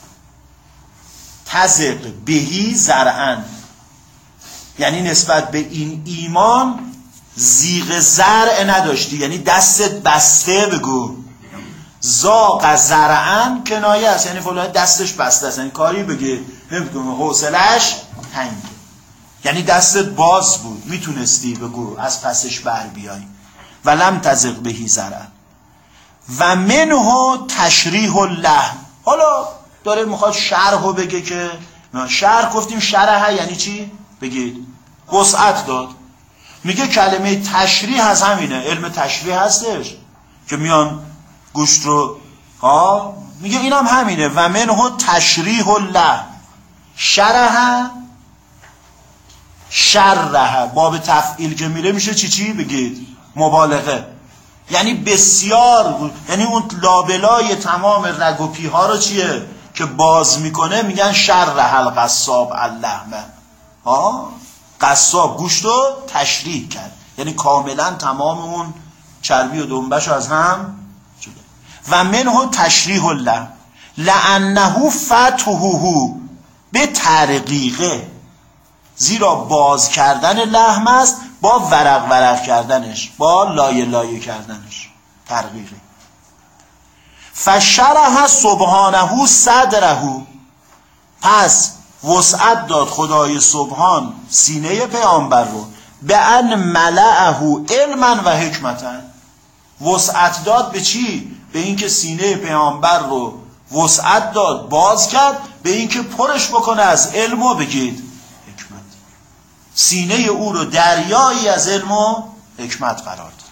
تزق بهی زرعا یعنی نسبت به این ایمان زیغ زرع نداشتی، یعنی دستت بسته بگو. زاق زرعن کنایه است، یعنی فلان دستش بسته است، یعنی کاری بگه نمیتونه، حوصلش تنگه، یعنی دستت باز بود میتونستی بگو از پسش بر بیای. ولم تزق بهی زرعن و منه تشریح اللحم. حالا داره میخواد شرحو بگه که شرح گفتیم شرح یعنی چی؟ بگید وسعت داد. میگه کلمه تشریح از همینه، علم تشریح هستش که میان گوشت رو ها، میگه اینم هم همینه. و منه تشریح اللحم شرح شرح، باب تفعیل که میره میشه چی چی؟ بگید مبالغه، یعنی بسیار، یعنی اون لابلای تمام رگ و پیها رو چیه که باز میکنه، میگن شرح القصاب اللحمه. ها قصاب گوشت رو تشریح کرد، یعنی کاملا تمام اون چربی و دنبش از هم جدا. و منه تشریح اللحم لانه فتحه به ترقیقه، زیرا باز کردن لحم است با ورق ورق کردنش، با لایه لایه کردنش، ترقیقه. فشرح سبحانه صدره، پس وسعت داد خدای سبحان سینه پیامبر رو، به ان ملعه علما و حکمتا. وسعت داد به چی؟ به اینکه سینه پیامبر رو وسعت داد، باز کرد به اینکه پرش بکنه از علم و بگید حکمت. سینه او رو دریایی از علم و حکمت قرار داد.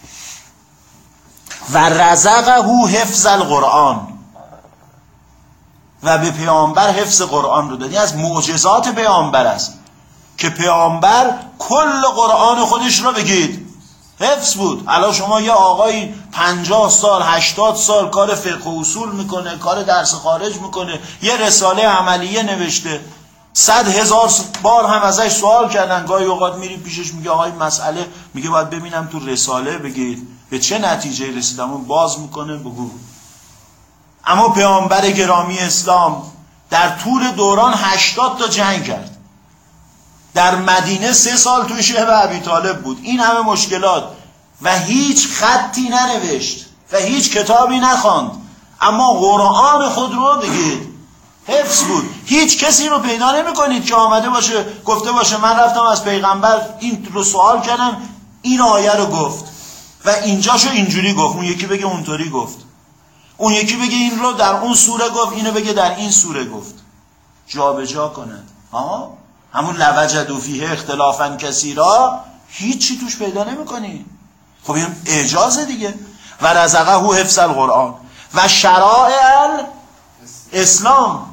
و رزقه حفظ القرآن، و به پیامبر حفظ قرآن رو دادی. از معجزات پیامبر است که پیامبر کل قرآن خودش رو بگید حفظ بود. الان شما یه آقایی پنجاه سال هشتاد سال کار فقه و اصول میکنه، کار درس خارج میکنه، یه رساله عملیه نوشته، صد هزار بار هم ازش سوال کردن، گاهی اوقات میریم پیشش میگه آقای مسئله، میگه باید ببینم تو رساله بگید به چه نتیجه رسیدم، اون باز میکنه بگو. اما پیامبر گرامی اسلام در طول دوران هشتاد تا جنگ کرد، در مدینه سه سال توی شعب ابی طالب بود، این همه مشکلات و هیچ خطی ننوشت و هیچ کتابی نخواند، اما قرآن خود رو بگید حفظ بود. هیچ کسی رو پیدا نمی کنید که آمده باشه گفته باشه من رفتم از پیغمبر این رو سوال کردم این آیه رو گفت و اینجاشو اینجوری گفت، اون یکی بگه اونطوری گفت، اون یکی بگه این رو در اون سوره گفت، اینو بگه در این سوره گفت، جا به جا کند. ها همون لوجدوا فیه اختلافا کثیرا، هیچی توش پیدا نمی کنی. خب این اعجازه دیگه. و رزقه حفظ القرآن و شرائع اسلام،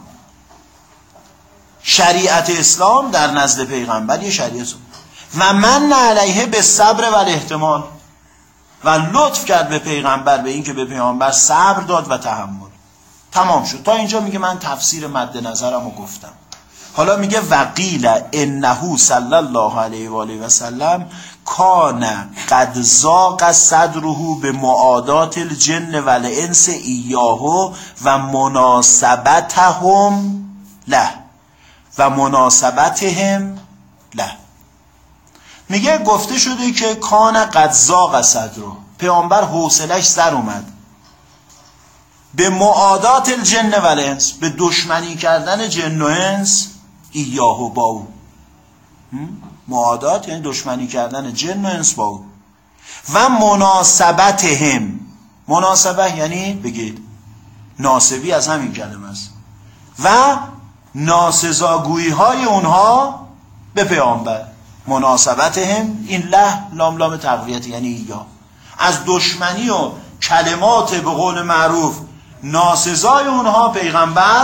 شریعت اسلام در نزد پیغمبر یه شریعت و من علیه به صبر و الاحتمال، و لطف کرد به پیغمبر به این که به پیغمبر صبر داد و تحمل. تمام شد. تا اینجا میگه من تفسیر مد نظرم رو گفتم. حالا میگه وقیل انه صلی الله علیه و آله و سلم کان قد ضاق صدره به معادات الجن و الانس ایاه و مناسبتهم له و مناسبتهم له. میگه گفته شده که کان قد ضاق صدره، پیامبر حوصلش سر اومد به معادات الجن و الانس، به دشمنی کردن جن و انس ایاه با او. معادات یعنی دشمنی کردن جن و انس با او و مناسبتهم، مناسبه یعنی بگید ناسبی از همین کلمه است، و ناسزاگویی های اونها به پیامبر. مناسبتهم این له لام لام تقویت یعنی یا از دشمنی و کلمات به قول معروف ناسزای اونها پیغمبر.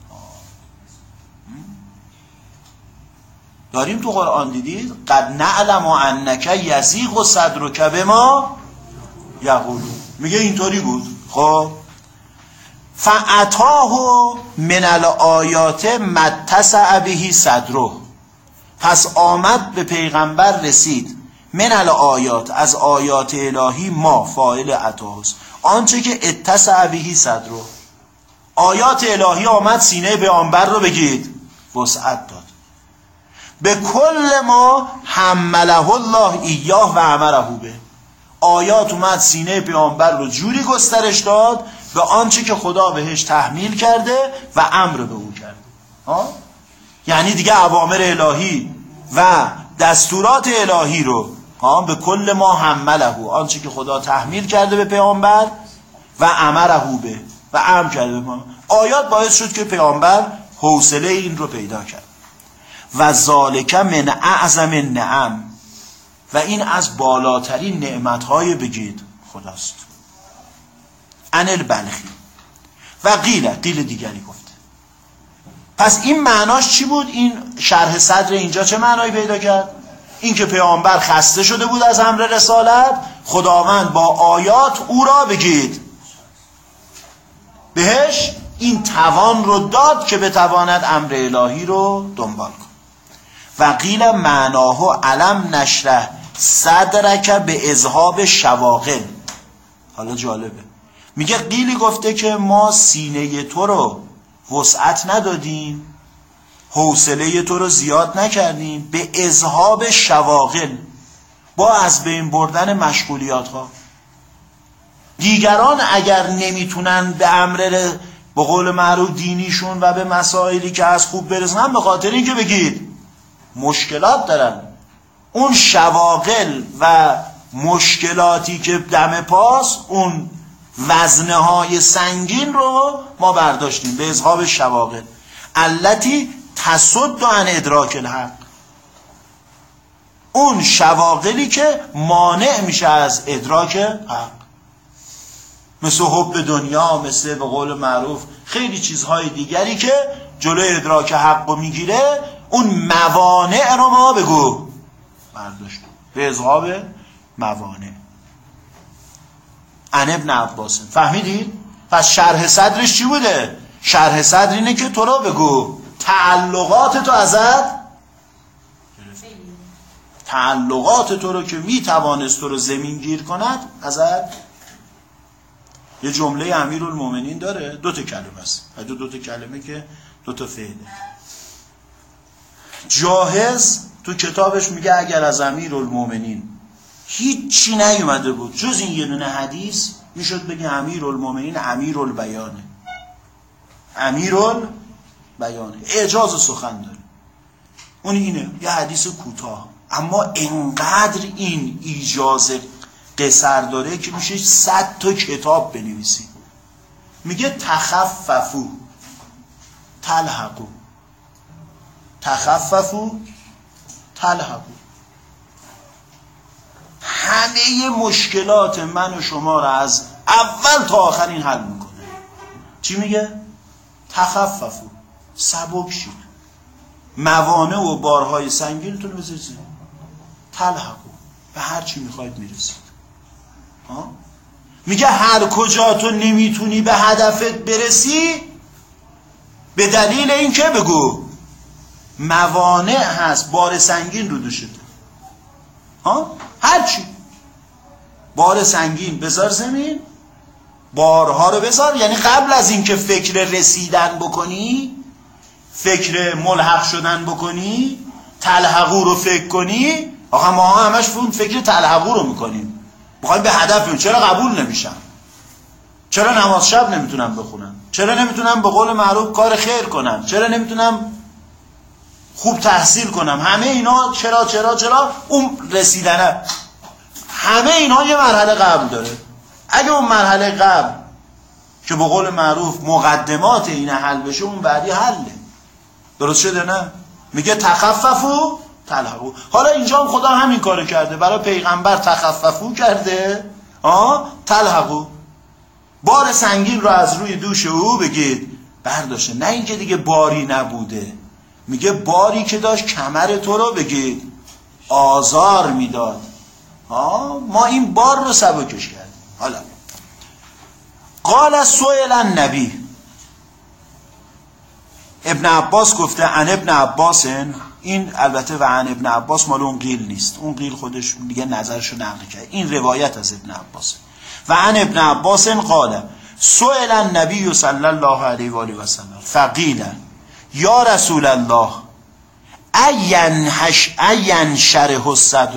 داریم تو قرآن دیدید قد نعلم انک یزیغ صدرک بما یقولون، میگه اینطوری بود. خب فاتاه من الآیات متسع به صدره، پس آمد به پیغمبر رسید من الآیات از آیات الهی، ما فاعل عطاست، آنچه که اتسع به صدره، آیات الهی آمد سینه پیغمبر رو بگید وسعت داد. به کل ما حمله الله ایاه و امره به، آیات اومد سینه پیامبر رو جوری گسترش داد به آنچه که خدا بهش تحمیل کرده و امر به او کرده. ها؟ یعنی دیگه اوامر الهی و دستورات الهی رو ها به کل ما حمله، آنچه که خدا تحمیل کرده به پیامبر و امره به و امر کرده به پیامبر، آیات باعث شد که پیامبر حوصله این رو پیدا کرد. و ذالک من اعظم النعم، و این از بالاترین نعمتهای بگید خداست. عن البلخی و قیل، قیل دیگری گفته. پس این معناش چی بود؟ این شرح صدر اینجا چه معنایی پیدا کرد؟ این که پیامبر خسته شده بود از امر رسالت، خداوند با آیات او را بگید بهش این توان رو داد که بتواند امر الهی رو دنبال کن. و قیل معناه علم نشرح صدرک به اذهاب شواغل. حالا جالبه، میگه قیلی گفته که ما سینه تو رو وسعت ندادیم، حوصله تو رو زیاد نکردیم به اذهاب شواغل، با از بین بردن مشغولیات ها. دیگران اگر نمیتونن به امر به قول معروف دینیشون و به مسائلی که از خوب برسن، به خاطر اینکه بگید مشکلات دارن، اون شواغل و مشکلاتی که دم پاس، اون وزنه های سنگین رو ما برداشتیم به اذهاب شواغل التی تصد عن ادراک الحق، اون شواغلی که مانع میشه از ادراک حق، مثل حب دنیا، مثل به قول معروف خیلی چیزهای دیگری که جلوی ادراک حق رو میگیره. اون موانع رو ما بگو برداشتیم به اذهاب موانع. عن ابن عباس. فهمیدید؟ پس شرح صدرش چی بوده؟ شرح صدر اینه که تو را بگو تعلقات تو ازت، تعلقات تو رو که میتوانست تو رو زمین گیر کند ازت. یه جمله امیرالمومنین داره، دو تا کلمه است، دو دو تا کلمه که دو تا فعله. جاهز تو کتابش میگه اگر از امیرالمومنین هیچی نیومده بود جز این یه دونه حدیث، میشد بگه امیرالمومنین امیرالبیانه، امیرالبیانه، اعجاز سخن داره. اون اینه یه حدیث کوتاه، اما انقدر این ایجاز قصر داره که میشه صد تا کتاب بنویسی. میگه تخففو تلحقو، تخففو تلحقو. همه مشکلات من و شما را از اول تا آخر این حل میکنه. چی میگه؟ تخففو، سبک شید، موانع و بارهای سنگینتون رو بذارید، تلحقو، به هر چی میخواید میرسید. میگه هر کجا تو نمیتونی به هدفت برسی به دلیل این که بگو موانع هست، بار سنگین رو دوشته. ها؟ هر چی بار سنگین بذار زمین، بارها رو بذار. یعنی قبل از این که فکر رسیدن بکنی، فکر ملحق شدن بکنی، تلحقو رو فکر کنی. آقا ما همش فکر تلحقو رو میکنیم، بخوایم به هدف برسیم. چرا قبول نمیشم؟ چرا نماز شب نمیتونم بخونم؟ چرا نمیتونم به قول معروف کار خیر کنم؟ چرا نمیتونم خوب تحصیل کنم؟ همه اینا چرا چرا چرا اون رسیدنه، همه اینا یه مرحله قبل داره. اگه اون مرحله قبل که به قول معروف مقدمات این حل بشه، اون بعدی حله. درست شده نه؟ میگه تخففو تلحقو. حالا اینجا هم خدا همین کارو کرده، برای پیغمبر تخففو کرده، آه تلحقو، بار سنگین رو از روی دوش او بگید برداشته. نه اینکه دیگه باری نبوده، میگه باری که داشت کمر تو رو بگید آزار میداد، آه ما این بار رو سبکش کردیم. حالا قال سئل النبی، ابن عباس گفته عن ابن عباس. این البته و عن ابن عباس مال اون قیل نیست، اون قیل خودش دیگه نظرشو نقل کرد، این روایت از ابن عباس. و عن ابن عباس قال سئل النبی صلی الله علیه و آله و سلم فقیل یا رسول الله این حش این شرح الصدر.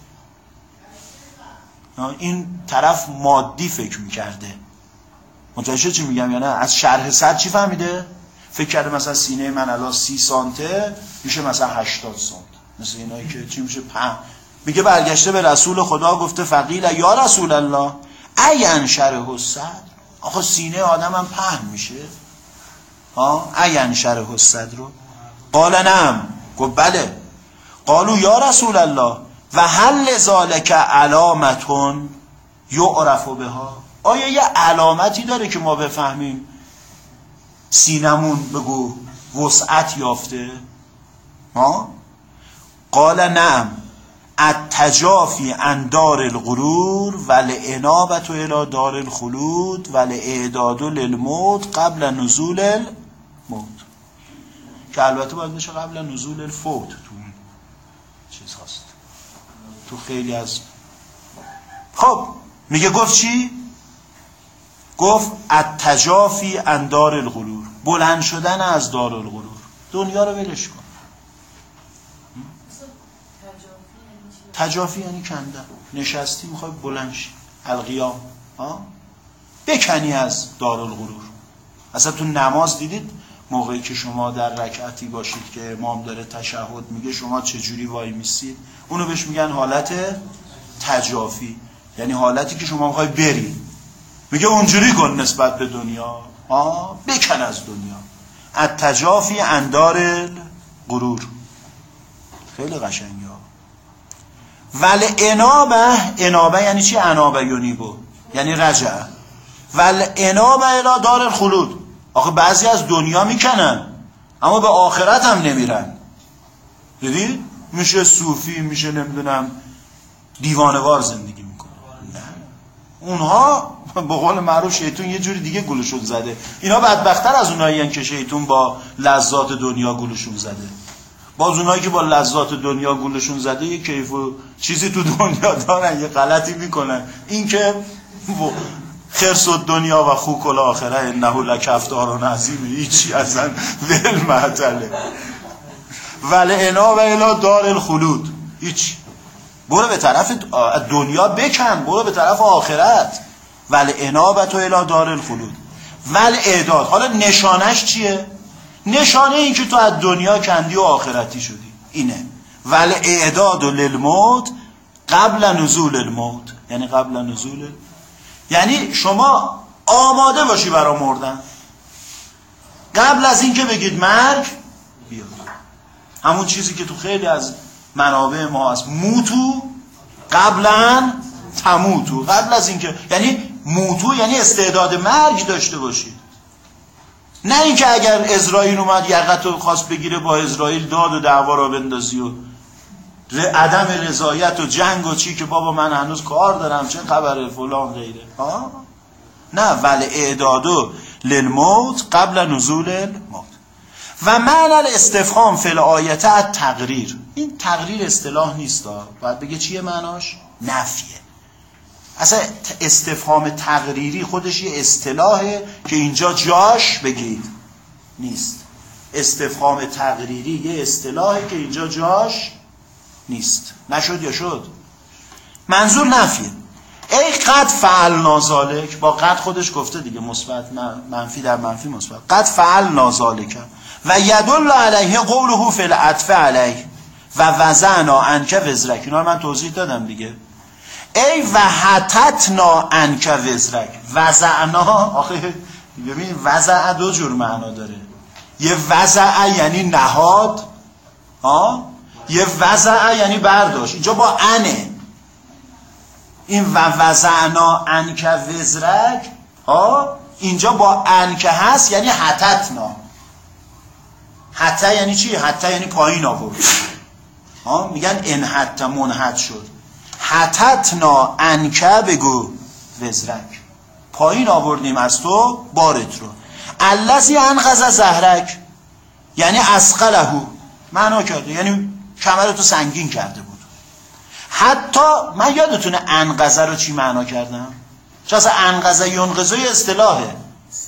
این طرف مادی فکر میکرده، متوجه چی میگم یا نه؟ از شرح صدر چی فهمیده؟ فکر کرده مثلا سینه من الان سی سانته میشه مثلا هشتاد سانت، مثل اینایی که چی میشه پهن. میگه برگشته به رسول خدا گفته فقیل یا رسول الله این شرح الصدر. آخه سینه آدمم پهن میشه، ها این شرح الصدر. قال نعم، گفت بله. قالوا یا رسول الله و هل ذالک علامتون یعرف بها. آیا یه علامتی داره که ما بفهمیم سینمون بگو وسعت یافته؟ ها؟ قال نعم التجافی عن دار الغرور والانابة الى دار الخلود والاعداد للموت قبل نزول الموت. که البته باید بشه قبل نزول الفوت. تو چیز هست تو خیلی از. خب میگه گفت چی؟ گفت التجافی عن دار الغرور، بلند شدن از دار الغرور. دنیا رو ولش کن. تجافی یعنی کندن. نشستی میخوای بلند شی، القیام، ها بکنی از دار الغرور. اصلا تو نماز دیدید موقعی که شما در رکعتی باشید که امام داره تشهد میگه شما چجوری وای میسید؟ اونو بهش میگن حالت تجافی، یعنی حالتی که شما میخوای بری. میگه اونجوری کن نسبت به دنیا، آه بکن از دنیا. التجافی عن دار الغرور. خیلی قشنگه. ول انابه، انابه یعنی چی؟ انابه یونیبو یعنی رجع. ول انابه الی دار الخلود. آخه بعضی از دنیا میکنن اما به آخرت هم نمیرن. دیدی؟ میشه صوفی، میشه نمیدونم دیوانه‌وار زندگی میکنن. نه، اونها به قول معروف شیطون یه جوری دیگه گولشون زده. اینا بدبخت‌تر از اونایین که شیطون با لذات دنیا گولشون زده. باز اونایی که با لذات دنیا گولشون زده یه کیف و چیزی تو دنیا دارن، یه غلطی میکنن. این که خرس الدنیا و خوک الاخره انه لکفتار عظیم، هیچی اصلا ول معطله. ولعنا و الی دار الخلود، هیچ. برو به طرف دنیا بکن، برو به طرف آخرت. ولعنا و تو الی دار الخلود. ولعداد، حالا نشانش چیه؟ نشانه این که تو از دنیا کندی و آخرتی شدی اینه. ولعداد للموت قبل نزول الموت، یعنی قبل نزول، یعنی شما آماده باشی برای مردن قبل از این که بگید مرگ بیاد. همون چیزی که تو خیلی از منابع ما هست، موتو قبلا تموتو، قبل از این که، یعنی موتو یعنی استعداد مرگ داشته باشید. نه اینکه اگر اسرائیل اومد یقتو خواست بگیره با اسرائیل داد و دعوا را بندازی و عدم رضایت و جنگ و چی که بابا من هنوز کار دارم چه خبره فلان غیره. ها نه، ولی اعدادو للموت قبل نزول الموت. و معنی الاستفهام فی الآیه التقریر. این تقریر اصطلاح نیست، باید بگه چیه معناش؟ نفیه. اصلا استفهام تقریری خودش یه اصطلاحه که اینجا جاش بگید نیست. استفهام تقریری یه اصطلاحه که اینجا جاش نیست. نشد یا شد؟ منظور نفیه. ای قد فعلنا ذالک، با قد خودش گفته دیگه، مثبت منفی در منفی مثبت. قد فعلنا ذالک و یدل علیه قوله فی العطف علیه و وضعنا عنک وزرک. اینا من توضیح دادم دیگه. ای و حتتنا عنک وزرک. وضعنا، آخه ببین وضع دو جور معنا داره. یه وضع یعنی نهاد، ها، یه وضع یعنی برداشت. اینجا با انه. این و وضعنا عنک وزرک، ها، اینجا با عنک هست یعنی حتتنا. حتی یعنی چی؟ حتی یعنی پایین آورد. ها، میگن ان حتی منحت شد. حتتنا عنک بگو وزرک، پایین آوردیم از تو بارت رو. الذی انقض ظهرک یعنی اسقله، معنا کرده یعنی کمرتو سنگین کرده بود. حتی من یادتونه انقض رو چی معنا کردم؟ چون اصلا انقض ینقضه اصطلاحه.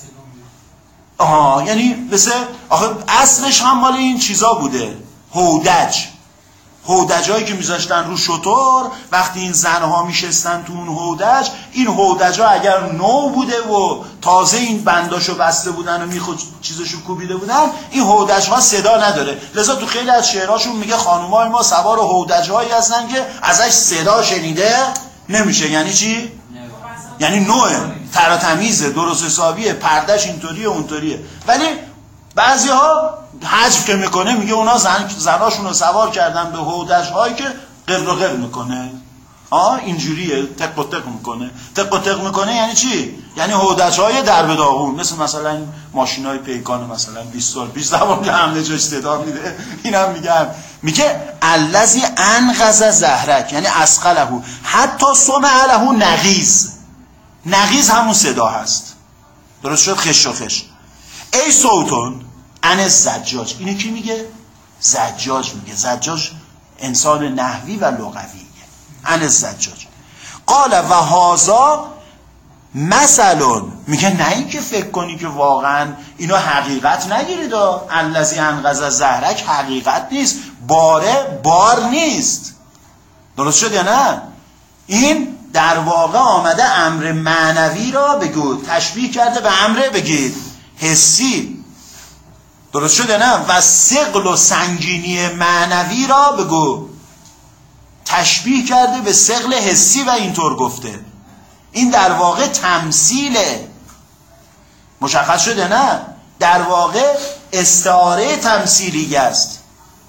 آها، یعنی مثل آخه اصلش هم مال این چیزا بوده، هودج. هودجایی که میذاشتن رو شطور، وقتی این زنها میشستن تو اون هودج، این هودجا اگر نو بوده و تازه این بنداشو بسته بودن و میخود چیزشو کوبیده بودن، این هودجها صدا نداره. لذا تو خیلی از شعرهاشون میگه خانومای ما سوار هودجهایی هستن که ازش صدا شنیده نمیشه. یعنی چی؟ یعنی نوعه، تراتمیزه، درست حسابیه، پردش اینطوریه اونطوریه. ولی بعضی ها حجب که میکنه میگه اونا زن زناشون رو سوار کردن به هودج هایی که قر و قر میکنه. ها، اینجوریه، تق و تق میکنه. تق و تق میکنه یعنی چی؟ یعنی هودج های درب داغون، مثل مثلا ماشین های پیکان مثلا بیست سال پیش زمان که حمله جاش صدا میده. اینم میگن، میگه الذی انقض ظهرک یعنی اسقله حتی سمع له نغیز. نغیز همون صدا هست، درست شد؟ خش و خش. ای صوتون ان زجاج. اینو کی میگه؟ زجاج میگه. زجاج انسان نحوی و لغویه. ان زجاج قال و هذا مثلا، میگه نه اینکه فکر کنی که واقعا اینو حقیقت نگیرید. الذی انقض ظهرک حقیقت نیست، باره بار نیست. درست شد یا نه؟ این در واقع آمده امر معنوی را بگو تشبیه کرده به امر بگید حسی. درست شده نه؟ و ثقل و سنگینی معنوی را بگو تشبیه کرده به ثقل حسی و اینطور گفته. این در واقع تمثیله. مشخص شده نه؟ در واقع استعاره تمثیلی است.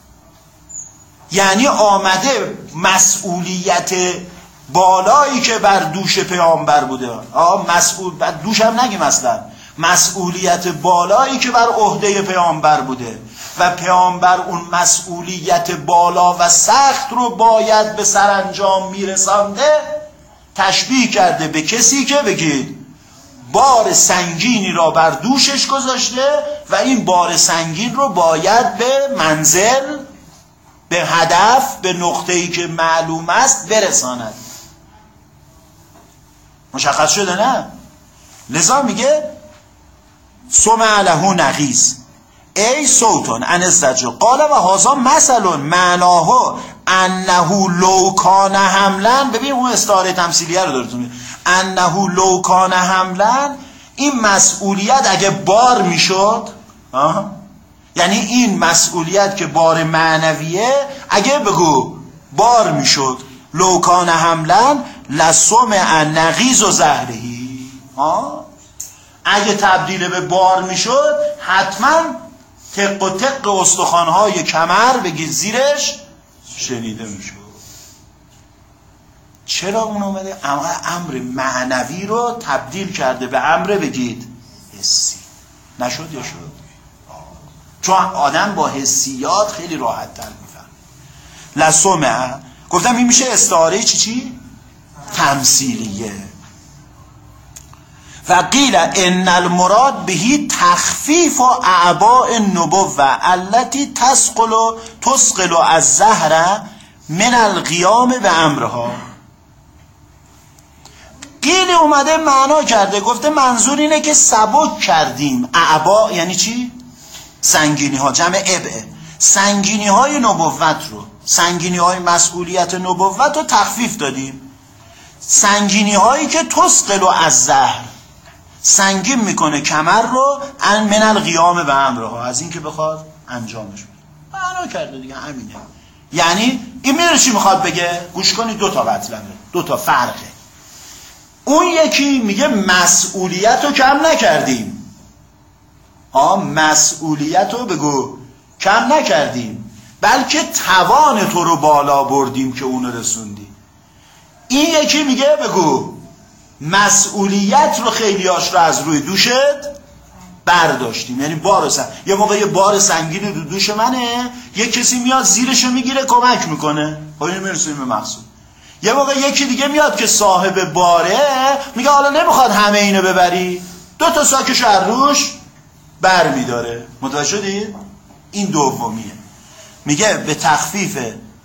یعنی آمده مسئولیت بالایی که بر دوش پیامبر بوده، آه مسئول، دوش هم نگیم اصلا، مسئولیت بالایی که بر عهده پیامبر بوده و پیامبر اون مسئولیت بالا و سخت رو باید به سرانجام میرسانده، تشبیه کرده به کسی که بگید بار سنگینی را بر دوشش گذاشته و این بار سنگین رو باید به منزل، به هدف، به نقطه‌ای که معلوم است برساند. مشخص شده نه؟ لذا میگه سمع له نغیز ای صوتون عن الزجر قال و هذا مثل معناه انه لو کان حملا. ببین اون استعاره تمثیلیه رو دارتون میگه انه لو کان حملا، این مسئولیت اگه بار میشد، یعنی این مسئولیت که بار معنویه اگه بگو بار میشد، لو کان حملا لسمع نغیز و زهرهی، اگه تبدیل به بار میشد حتما تق و تق استخوان‌های کمر بگید زیرش شنیده میشد. چرا اون اومده امر معنوی رو تبدیل کرده به امر بگید حسی؟ نشد یا شد؟ چون آدم با حسیات خیلی راحت تر میفهم. لسمع گفتم این میشه استعاره چی چی؟ تمثیلیه. و قیل ان المراد بهی تخفیف و اعباء النبوه التي تسقل تسقل از زهره من القیام به امرها. قیل اومده معنا کرده، گفته منظور اینه که سبک کردیم. اعباء یعنی چی؟ سنگینی ها، جمع ابعه، سنگینی های نبوت رو، سنگینی های مسئولیت نبوت رو تخفیف دادیم. سنگینی هایی که تسقل از زهر، سنگین میکنه کمر رو، من القیام به امرها، از این که بخواد انجامش بده. معنا کرده دیگه همینه. یعنی این میره چی میخواد بگه؟ گوش کنید، دو تا مطلبه، دو تا فرقه. اون یکی میگه مسئولیت رو کم نکردیم. ها مسئولیت رو بگو کم نکردیم، بلکه توان تو رو بالا بردیم که اون رو رسوندی. این یکی میگه بگو مسئولیت رو خیلیاش رو از روی دوشت برداشتیم. یعنی بار سنگ، یه موقع یه بار سنگینی رو دوش منه، یه کسی میاد زیرشو میگیره کمک میکنه، خب اینو میرسونیم به مقصود. یه موقع یکی دیگه میاد که صاحب باره میگه حالا نمیخواد همه اینو ببری، دو تا ساکشو از روش بر میداره. متوجه شدید؟ این دومیه. میگه به تخفیف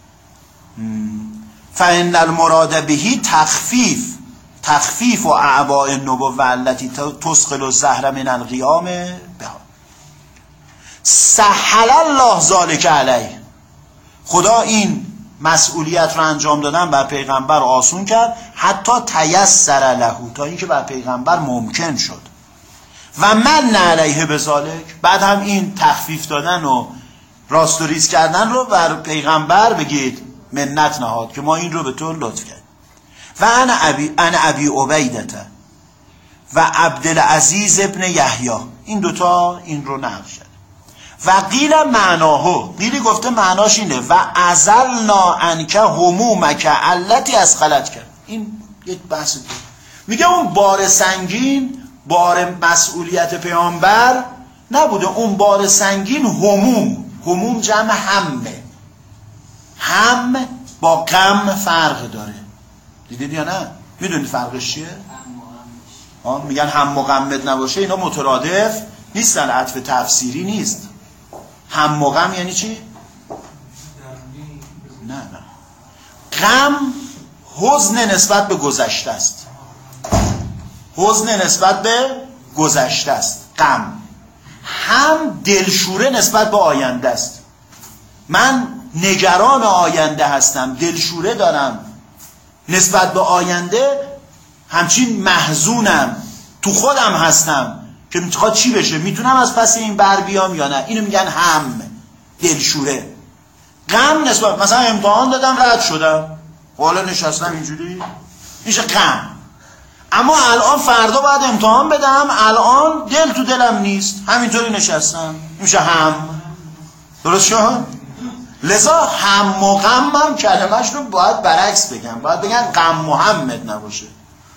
فإن المراد بهی تخفیف تخفیف و اعباء النبوة التي تسقل الزهر من القیام بها. سهل الله ذلك علیه، خدا این مسئولیت رو انجام دادن بر پیغمبر آسون کرد، حتی تیسر له، تا اینکه بر پیغمبر ممکن شد. و من علیه بذالک، بعد هم این تخفیف دادن و راست و ریز کردن رو بر پیغمبر بگید منت نهاد که ما این رو به تو لطف کرد. و انا ابی انا ابی عبیدته و عبدالعزیز ابن یحیی، این دوتا این رو نقل کرد. و قیل معناهو، قیلی گفته معناش اینه و ازلنا عنک همومک التی اسقلت کرد. این یک بحث دیگه. میگه اون بار سنگین بار مسئولیت پیامبر نبوده، اون بار سنگین هموم، هموم جمع همه، هم با غم فرق داره. دیدید یا نه؟ میدونید فرقش چیه؟ آه میگن هم و غمت نباشه، اینا مترادف نیستن، عطف تفسیری نیست. هم و غم یعنی چی؟ نه نه، غم حزن نسبت به گذشته است، حزن نسبت به گذشته است غم. هم دلشوره نسبت به آینده است. من نگران آینده هستم، دلشوره دارم نسبت به آینده، همچین محزونم، تو خودم هستم که میخواد چی بشه، میتونم از پس این بر بیام یا نه. اینو میگن هم، دلشوره. غم نسبت، مثلا امتحان دادم رد شدم، حالا نشستم اینجوری، میشه غم. اما الان فردا باید امتحان بدم، الان دل تو دلم نیست، همینطوری نشستم، میشه هم. درست شد؟ لذا هم و غم هم کلمش رو باید برعکس بگم، باید بگن غم محمد نباشه.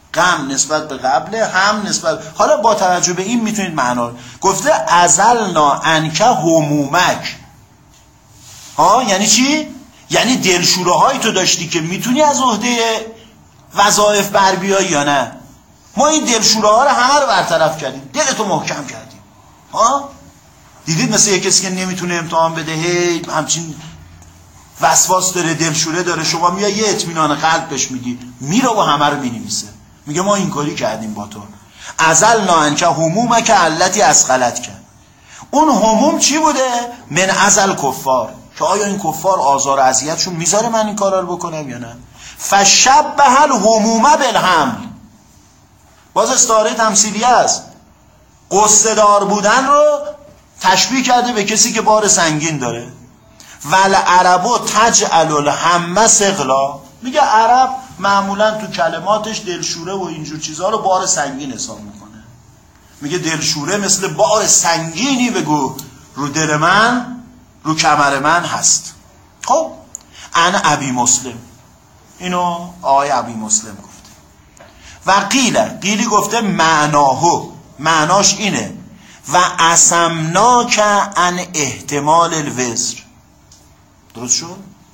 غم نسبت به قبله، هم نسبت. حالا با توجه به این میتونید معنا گفته ازلنا عنک همومک. ها یعنی چی؟ یعنی دلشوره هایی تو داشتی که میتونی از عهده وظایف بر بیای یا نه. ما این دلشوره ها رو همه رو برطرف کردیم، دلتو محکم کردیم. ها دیدید مثل یک کسی که نمیتونه امتحان بده، هی همچین وسواس داره، دلشوره داره، شما میای یه اطمینان قلب بهش میدی، میره و همه رو مینویسه، میگه ما این کاری کردیم با تو. ازلنا عنک همومک التی اثقلتک. اون هموم چی بوده؟ من ازل کفار، که آیا این کفار آزار و اذیتشون میذاره من این کارا رو بکنم یا نه. فشبه الهموم بالحمل، باز استعاره تمثیلی است، قصه دار بودن رو تشبیه کرده به کسی که بار سنگین داره. والعرب تجعل الهم ثقلا، میگه عرب معمولا تو کلماتش دلشوره و اینجور چیزها رو بار سنگین حساب میکنه. میگه دلشوره مثل بار سنگینی بگو رو دل من، رو کمر من هست. خب انا ابی مسلم، اینو آقای ابی مسلم گفته. و قیله، قیلی گفته معناهو، معناش اینه و اسمناک عن احتمال الوزر. درست شد؟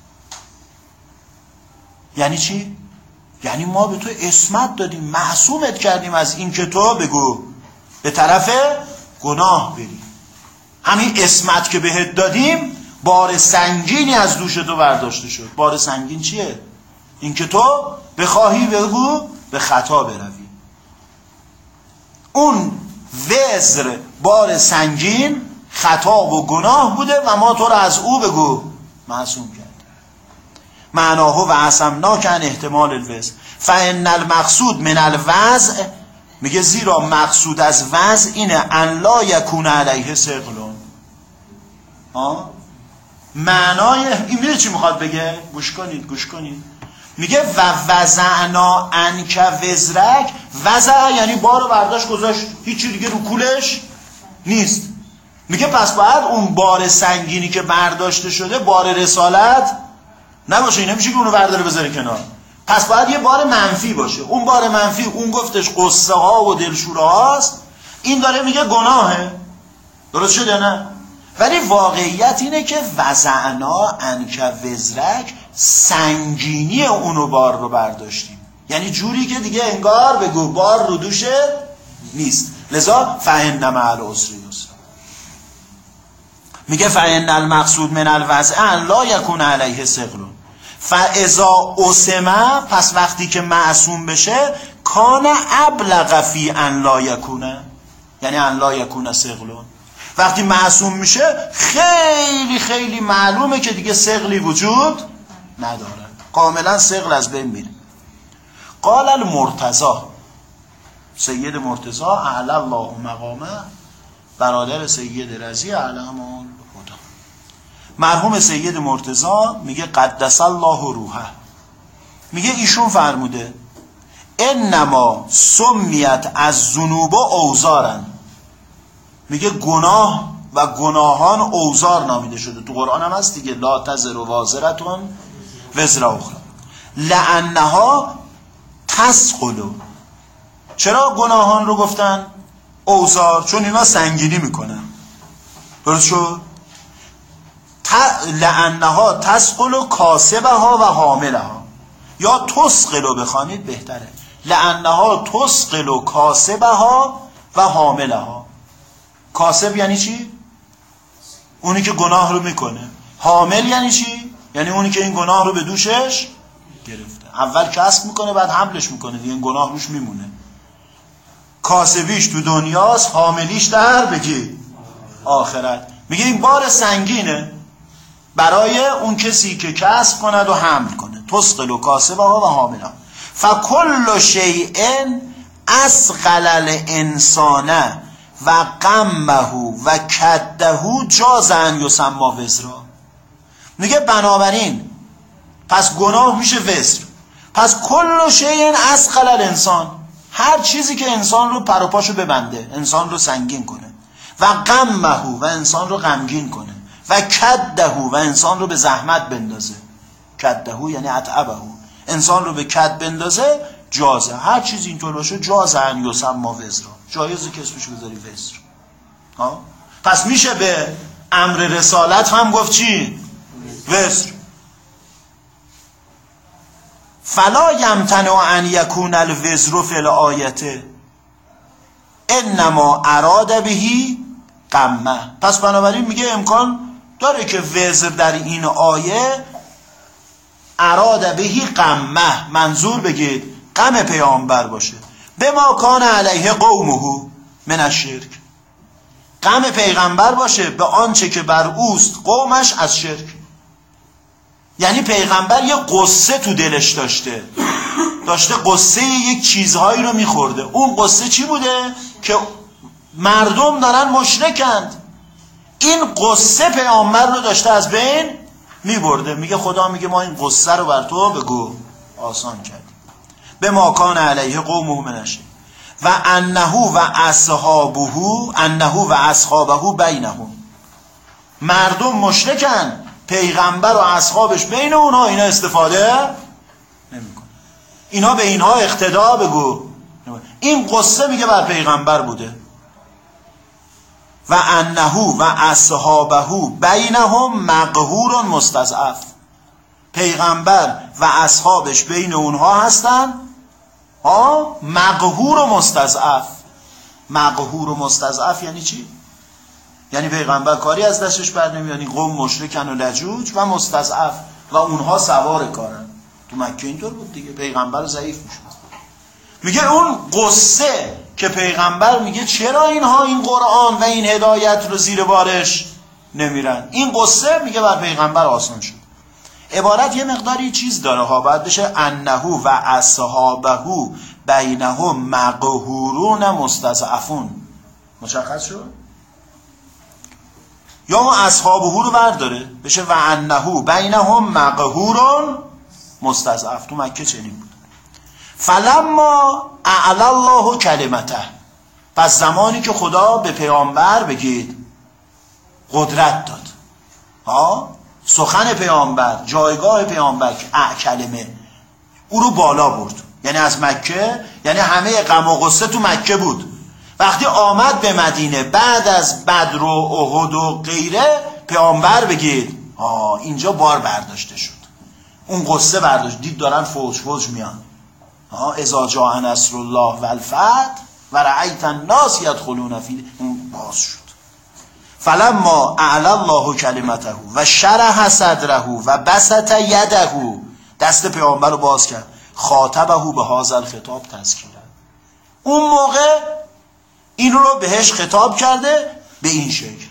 یعنی چی؟ یعنی ما به تو اسمت دادیم، معصومت کردیم از این که تو بگو به طرف گناه بری. همین اسمت که بهت دادیم بار سنگینی از دوش تو برداشته شد. بار سنگین چیه؟ این که تو بخواهی بگو به خطا بروی. اون وزر بار سنگین خطا و گناه بوده و ما تو رو از او بگو معصوم کرد. معناه و عصمناک عن احتمال الوضع فان المقصود من الوضع، میگه زیرا مقصود از وضع اینه ان لا یکون علیه ثقل. ها معنای این میره چی میخواد بگه؟ گوش کنید گوش کنید. میگه و وضعنا عنک وزرک. وضع یعنی بارو برداشت گذاشت، هیچی دیگه رو کولش نیست. میگه پس باید اون بار سنگینی که برداشته شده بار رسالت نباشه، این نمیشه که اونو برداره بذاره کنار. پس باید یه بار منفی باشه. اون بار منفی اون گفتش قصه ها و دلشوره هاست، این داره میگه گناهه. درست شده نه؟ ولی واقعیت اینه که وضعنا عنک وزرک، سنگینی اونو بار رو برداشتیم، یعنی جوری که دیگه انگار بگو بار رو دوشه نیست. لذا فإن مع العسر یسرا. میگه فإن المقصود من الوضع ان لا یکون علیه ثقل فاذا اسمه، پس وقتی که معصوم بشه کان ابلغ فی ان لا یکونه، یعنی ان لا یکون ثقل. وقتی معصوم میشه خیلی خیلی معلومه که دیگه ثقلی وجود نداره، کاملا ثقل از بین میره. قال المرتضی، سید مرتضی اعلی الله مقامه، برادر سید رضی علم الهدی، مرحوم سید مرتضی میگه قدس الله روحه، میگه ایشون فرموده انما سمیت از ذنوب اوزارن، میگه گناه و گناهان اوزار نامیده شده. تو قرآن هم هست دیگه، لا تزر وازرتون وزر اخرى لانها تثقل. چرا گناهان رو گفتن اوزار؟ چون اینا سنگینی میکنن. درست شد؟ لانها تثقل کاسبها و حاملها، یا تثقل بخوانید بهتره. لانها تثقل کاسبها و حاملها. کاسب یعنی چی؟ اونی که گناه رو میکنه. حامل یعنی چی؟ یعنی اونی که این گناه رو به دوشش گرفته. اول کسب میکنه بعد حملش میکنه دیگه، این گناه روش میمونه. کاسبیش تو دنیاست، حاملیش در بگی آخرت. میگه این بار سنگینه برای اون کسی که کسب کند و حمل کنه. تثقل و کاسبها و حاملها. فکل شیء اثقل الانسان و غمه و کده جاز ان یسمى وزرا. میگه بنابراین پس گناه میشه وزر. پس کل شیء اثقل الانسان، هر چیزی که انسان رو پر و پاشو ببنده، انسان رو سنگین کنه، و غمه و انسان رو غمگین کنه، و کده و انسان رو به زحمت بندازه. کده یعنی اتعبه، انسان رو به کد بندازه، جازه، هر چیز اینطور باشه جازه ان یسمى وزرا، جایزه که اسمش بذاری وزر. ها پس میشه به امر رسالت هم گفت چی؟ وزر. فلا یمتنع ان یکون الوزر فی الآیه انما اراد بهی قمه. پس بنابراین میگه امکان داره که وزر در این آیه اراد بهی قمه، منظور بگید غم پیامبر باشه، به ما کان علیه قومه من الشرک، غم پیغمبر باشه به آنچه که بر اوست قومش از شرک. یعنی پیغمبر یه قصه تو دلش داشته داشته قصه یک چیزهایی رو میخورده. اون قصه چی بوده؟ که مردم دارن مشرکند. این قصه پیامبر رو داشته از بین میبرده. میگه خدا میگه ما این قصه رو بر تو بگو آسان کردیم. به ما کان علیه قومه من الشرک و انه و اصحابه انه و اصحابه بینهم. مردم مشرکن، پیغمبر و اصحابش بین اونها اینا استفاده نمیکنه. اینا به اینها اقتدا بگو. این قصه میگه بر پیغمبر بوده. و انه و اصحابه بینهم مقهور مستضعف. پیغمبر و اصحابش بین اونها هستن ها مقهور و مستضعف. مقهور و مستضعف یعنی چی؟ یعنی پیغمبر کاری از دستش بر نمیاد، این قوم مشرکن و لجوج و مستضعف و اونها سوار کارن. تو مکه اینطور بود دیگه، پیغمبر ضعیف میشد. میگه اون قصه که پیغمبر میگه چرا اینها این قرآن و این هدایت رو زیر بارش نمیرن، این قصه میگه بر پیغمبر آسان شد. عبارت یه مقداری چیز داره ها، باید بشه انه و اصحابه بینهم مقهورون مستضعفون. مشخص شد؟ یا اون اصحابه رو برداره بشه و انه بینهم مقهورون مستضعف. تو مکه چنین بود. فلما اعلی الله کلمته، پس زمانی که خدا به پیامبر بگید قدرت داد، ها سخن پیامبر، جایگاه پیامبر که کلمه او رو بالا برد، یعنی از مکه، یعنی همه غم و غصه تو مکه بود. وقتی آمد به مدینه بعد از بدر و احد و غیره، پیامبر بگید آه اینجا بار برداشته شد، اون قصه برداشت، دید دارن فوج فوج میان. اذا جاء نصر الله و الفتح و رأیت الناس یدخلون فی، اون باز شد. فلما اعلی الله کلمته و شرح صدره و بسط یده، دست پیامبر رو باز کرد، خاطبه به هذا الخطاب تذکیرا. اون موقع این رو بهش خطاب کرده به این شکل،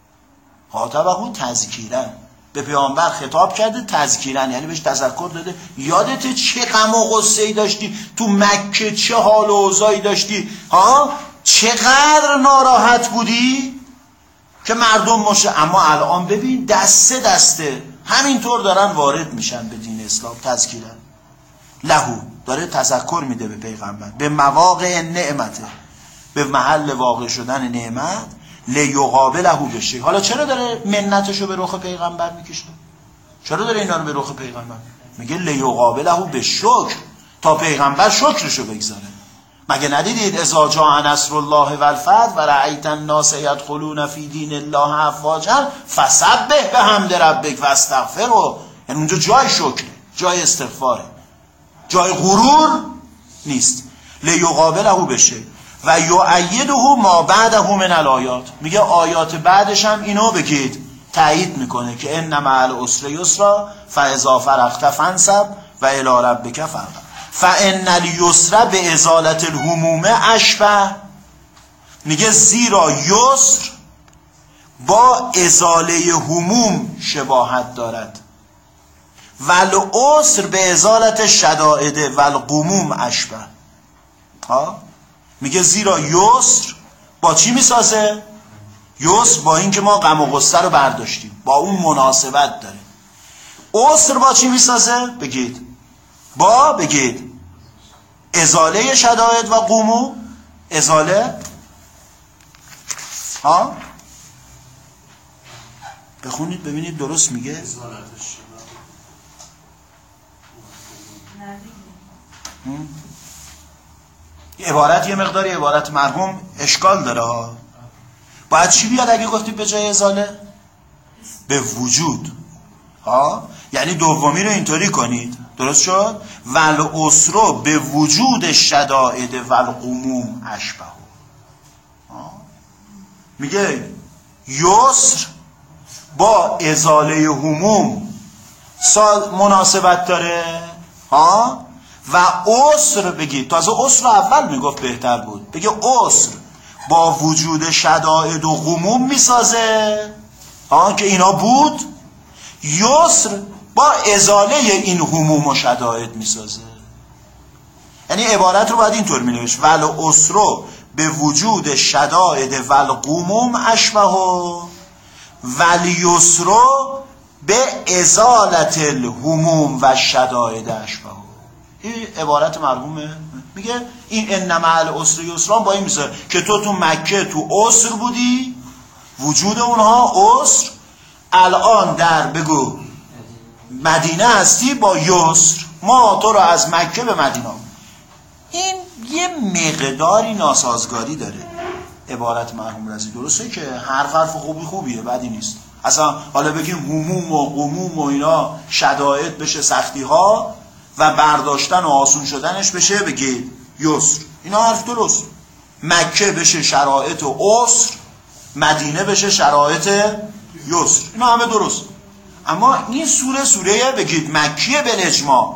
خاطبه تذکیرا، به پیامبر خطاب کرده تذکیرا، یعنی بهش تذکر داده. یادت چه غم و غصه‌ای داشتی تو مکه، چه حال و اوضاعی داشتی، ها چقدر ناراحت بودی که مردم مشه، اما الان ببین دسته دسته همینطور دارن وارد میشن به دین اسلام. تذکیرا لهو، داره تذکر میده به پیغمبر به مواقع نعمته، به محل واقع شدن نعمت. لیقابله بشه. حالا چرا داره منتشو به رخ پیغمبر میکشه؟ چرا داره اینا رو به رخ پیغمبر میگه؟ لیقابله بشکر، تا پیغمبر شکرشو بگذاره. مگه ندیدید اذا جاء نصر الله و الفتح و رأیت الناس یدخلون فی دین الله افواجا فسبح بحمد ربک و استغفره. یعنی اونجا جای شکره، جای استغفاره، جای غرور نیست. لیقابله بشه و یؤیده ما بعده من الآیات. میگه آیات بعدش هم اینو بگید، تایید میکنه که ان مع العسر یسرا فاذا فرغت فانصب و الی ربک فارغب. فان الیسر به ازاله الهموم اشبه. میگه زیرا یسر با ازاله هموم شباهت دارد، والعسر به ازالت شدائد والغموم اشبه. ها میگه زیرا یسر با چی میسازه؟ یسر با این که ما غم و غصه رو برداشتیم، با اون مناسبت داره. عسر با چی میسازه؟ بگید با بگید ازاله شدائد و غموم. ازاله ها بخونید ببینید درست میگه. عبارت یه مقداری عبارت مرحوم اشکال داره ها. باید چی بیاد اگه گفتید به جای ازاله؟ به وجود ها. یعنی دومی رو اینطوری کنید، درست شد؟ ول اسرو به وجود شدائد ول قموم اشبه. میگه یسر با ازاله هموم مناسبت داره ها. و عسر بگید، تازه عسر اول میگفت بهتر بود، بگه عسر با وجود شدائد و غموم میسازه ها که اینا بود. یسر با ازاله این هموم و شدائد میسازه. یعنی عبارت رو باید اینطور مینوشت ول عسرو به وجود شدائد ول غموم اشبه ول یسرو به ازالت الهموم و شدائد اشبه. این عبارت مرحومه. میگه این انما العسر یسرا با این میسه که تو تو مکه تو عسر بودی، وجود اونها عسر، الان در بگو مدینه هستی با یسر، ما تو رو از مکه به مدینه. این یه مقداری ناسازگاری داره عبارت مرحوم رضی. درسته که حرف حرف خوبی خوبیه، بدی نیست اصلا. حالا بگیم هموم و غموم و اینا شدائد بشه سختی ها و برداشتن و آسون شدنش بشه بگید یسر، اینا حرف درست. مکه بشه شرایط و عسر، مدینه بشه شرایط یسر، اینا همه درست. اما این سوره سوره بگید مکیه به اجماع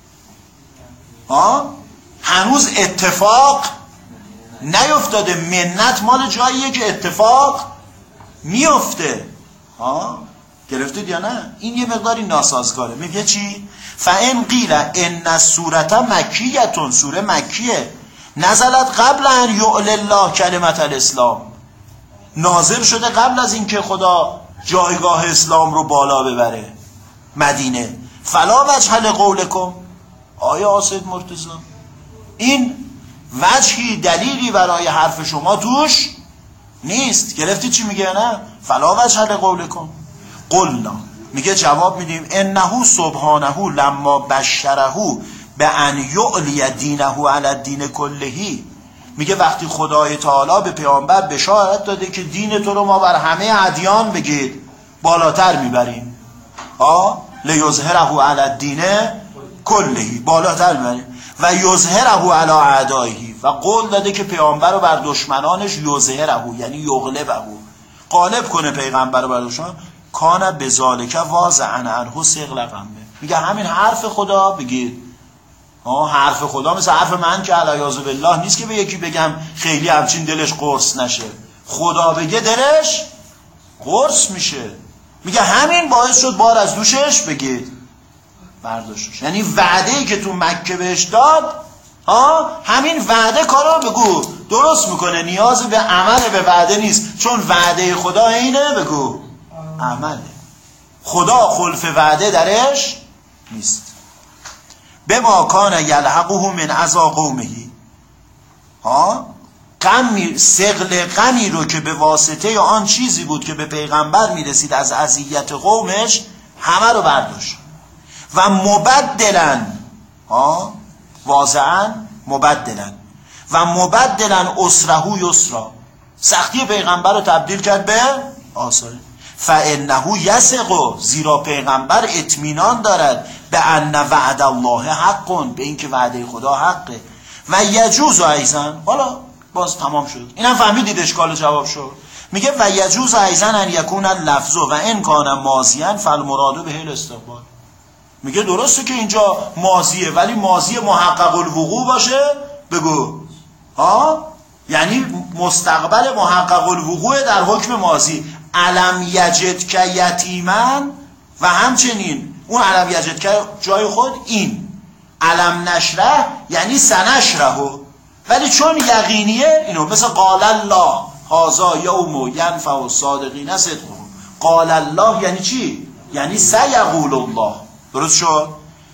ها، هنوز اتفاق نیفتاده. منت مال جاییه که اتفاق میفته ها. گرفتید یا نه؟ این یه مقداری ناسازگاره. میگه چی؟ فان قیل ان السوره مکیه، سوره مکیه، نزلت قبل ان یعل الله کلمت الاسلام، نازل شده قبل از اینکه خدا جایگاه اسلام رو بالا ببره مدینه. فلا وجه لقولکم، آیا آسد مرتضی این وجهی دلیلی برای حرف شما توش نیست؟ گرفتی چی میگه نه؟ فلا وجه لقولکم. قلنا، میگه جواب میدیم انه سبحانه لما بشره به ان یعلی دینه علی الدین کلهی، میگه وقتی خدای تعالی به پیامبر بشارت داده که دین تو رو ما بر همه ادیان بگید بالاتر میبریم ها، لیظهره علی الدین کلهی، بالاتر میبریم، و یظهره علی اعدائه، و قول داده که پیامبر رو بر دشمنانش یظهره یعنی یغلبه، غالب کنه پیغمبر رو بر دشمنان. کان بذالک واضعن عنه ثقل قمه، میگه همین حرف خدا بگید ها، حرف خدا مثل حرف من که علیاذ بالله نیست که به یکی بگم خیلی همچین دلش قرص نشه، خدا بگه دلش قرص میشه. میگه همین باعث شد بار از دوشش بگید برداشتش. یعنی وعده‌ای که تو مکه بهش داد ها، همین وعده کارو بگو درست میکنه، نیاز به عمل به وعده نیست، چون وعده خدا اینه بگو عمله. خدا خلف وعده درش نیست. به ما کان یلحقه من عزا قومه ها، غمی ثقل غمی رو که به واسطه آن چیزی بود که به پیغمبر میرسید از اذیت قومش همه رو برداشت. و مبدلن ها، واضعا مبدلن، و مبدلن اسره یسرا، سختی پیغمبر رو تبدیل کرد به آسانی. فانه یثق، زیرا پیغمبر اطمینان دارد به ان وعد الله حق، به اینکه وعده خدا حقه. و یجوز ایضا، حالا باز تمام شد، اینم فهمیدید اشکال جواب شد. میگه و یجوز ایضا ان یکون اللفظ و ان کان ماضیا فالمراد به الاستقبال. میگه درسته که اینجا ماضیه، ولی ماضی محقق الوقوع باشه بگو ها، یعنی مستقبل محقق الوقوع در حکم ماضی. علم یجد که یتیمن، و همچنین اون علم یجد که جای خود این علم نشره یعنی سنشره، ولی چون یقینیه اینو مثل قال الله هذا یوم ینفع الصادقین صدقهم. قال الله یعنی چی؟ یعنی سیقول الله. درست شد؟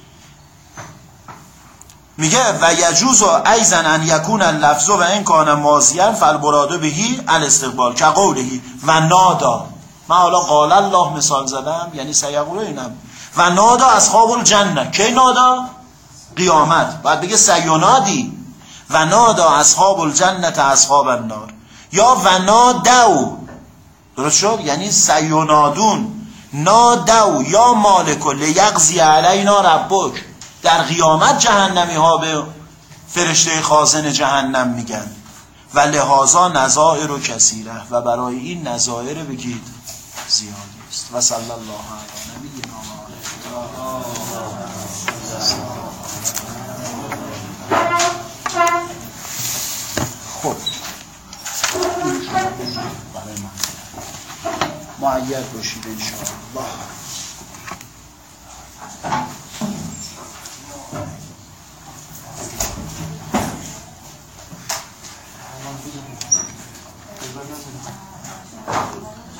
میگه و یجوز ایضا ان یکون اللفظ و ان کان ماضیا فالمراد بهی الاستقبال که قوله و نادا. من حالا قال الله مثال زدم یعنی سیقول اینم. و نادا اصحاب الجنه، کی نادا؟ قیامت. بعد بگه سیونادی و نادا اصحاب الجنت اصحاب النار، یا و نادو، درست شد؟ یعنی سیونادون نادو یا مالک لیقضی علینا ربک. در قیامت جهنمی ها به فرشته خازن جهنم میگن و لحاظا نظائر و کثیره، و برای این نظائر بگید زیادی است. و صلی الله علی نبینا خب برای من معید باشید انشاءالله.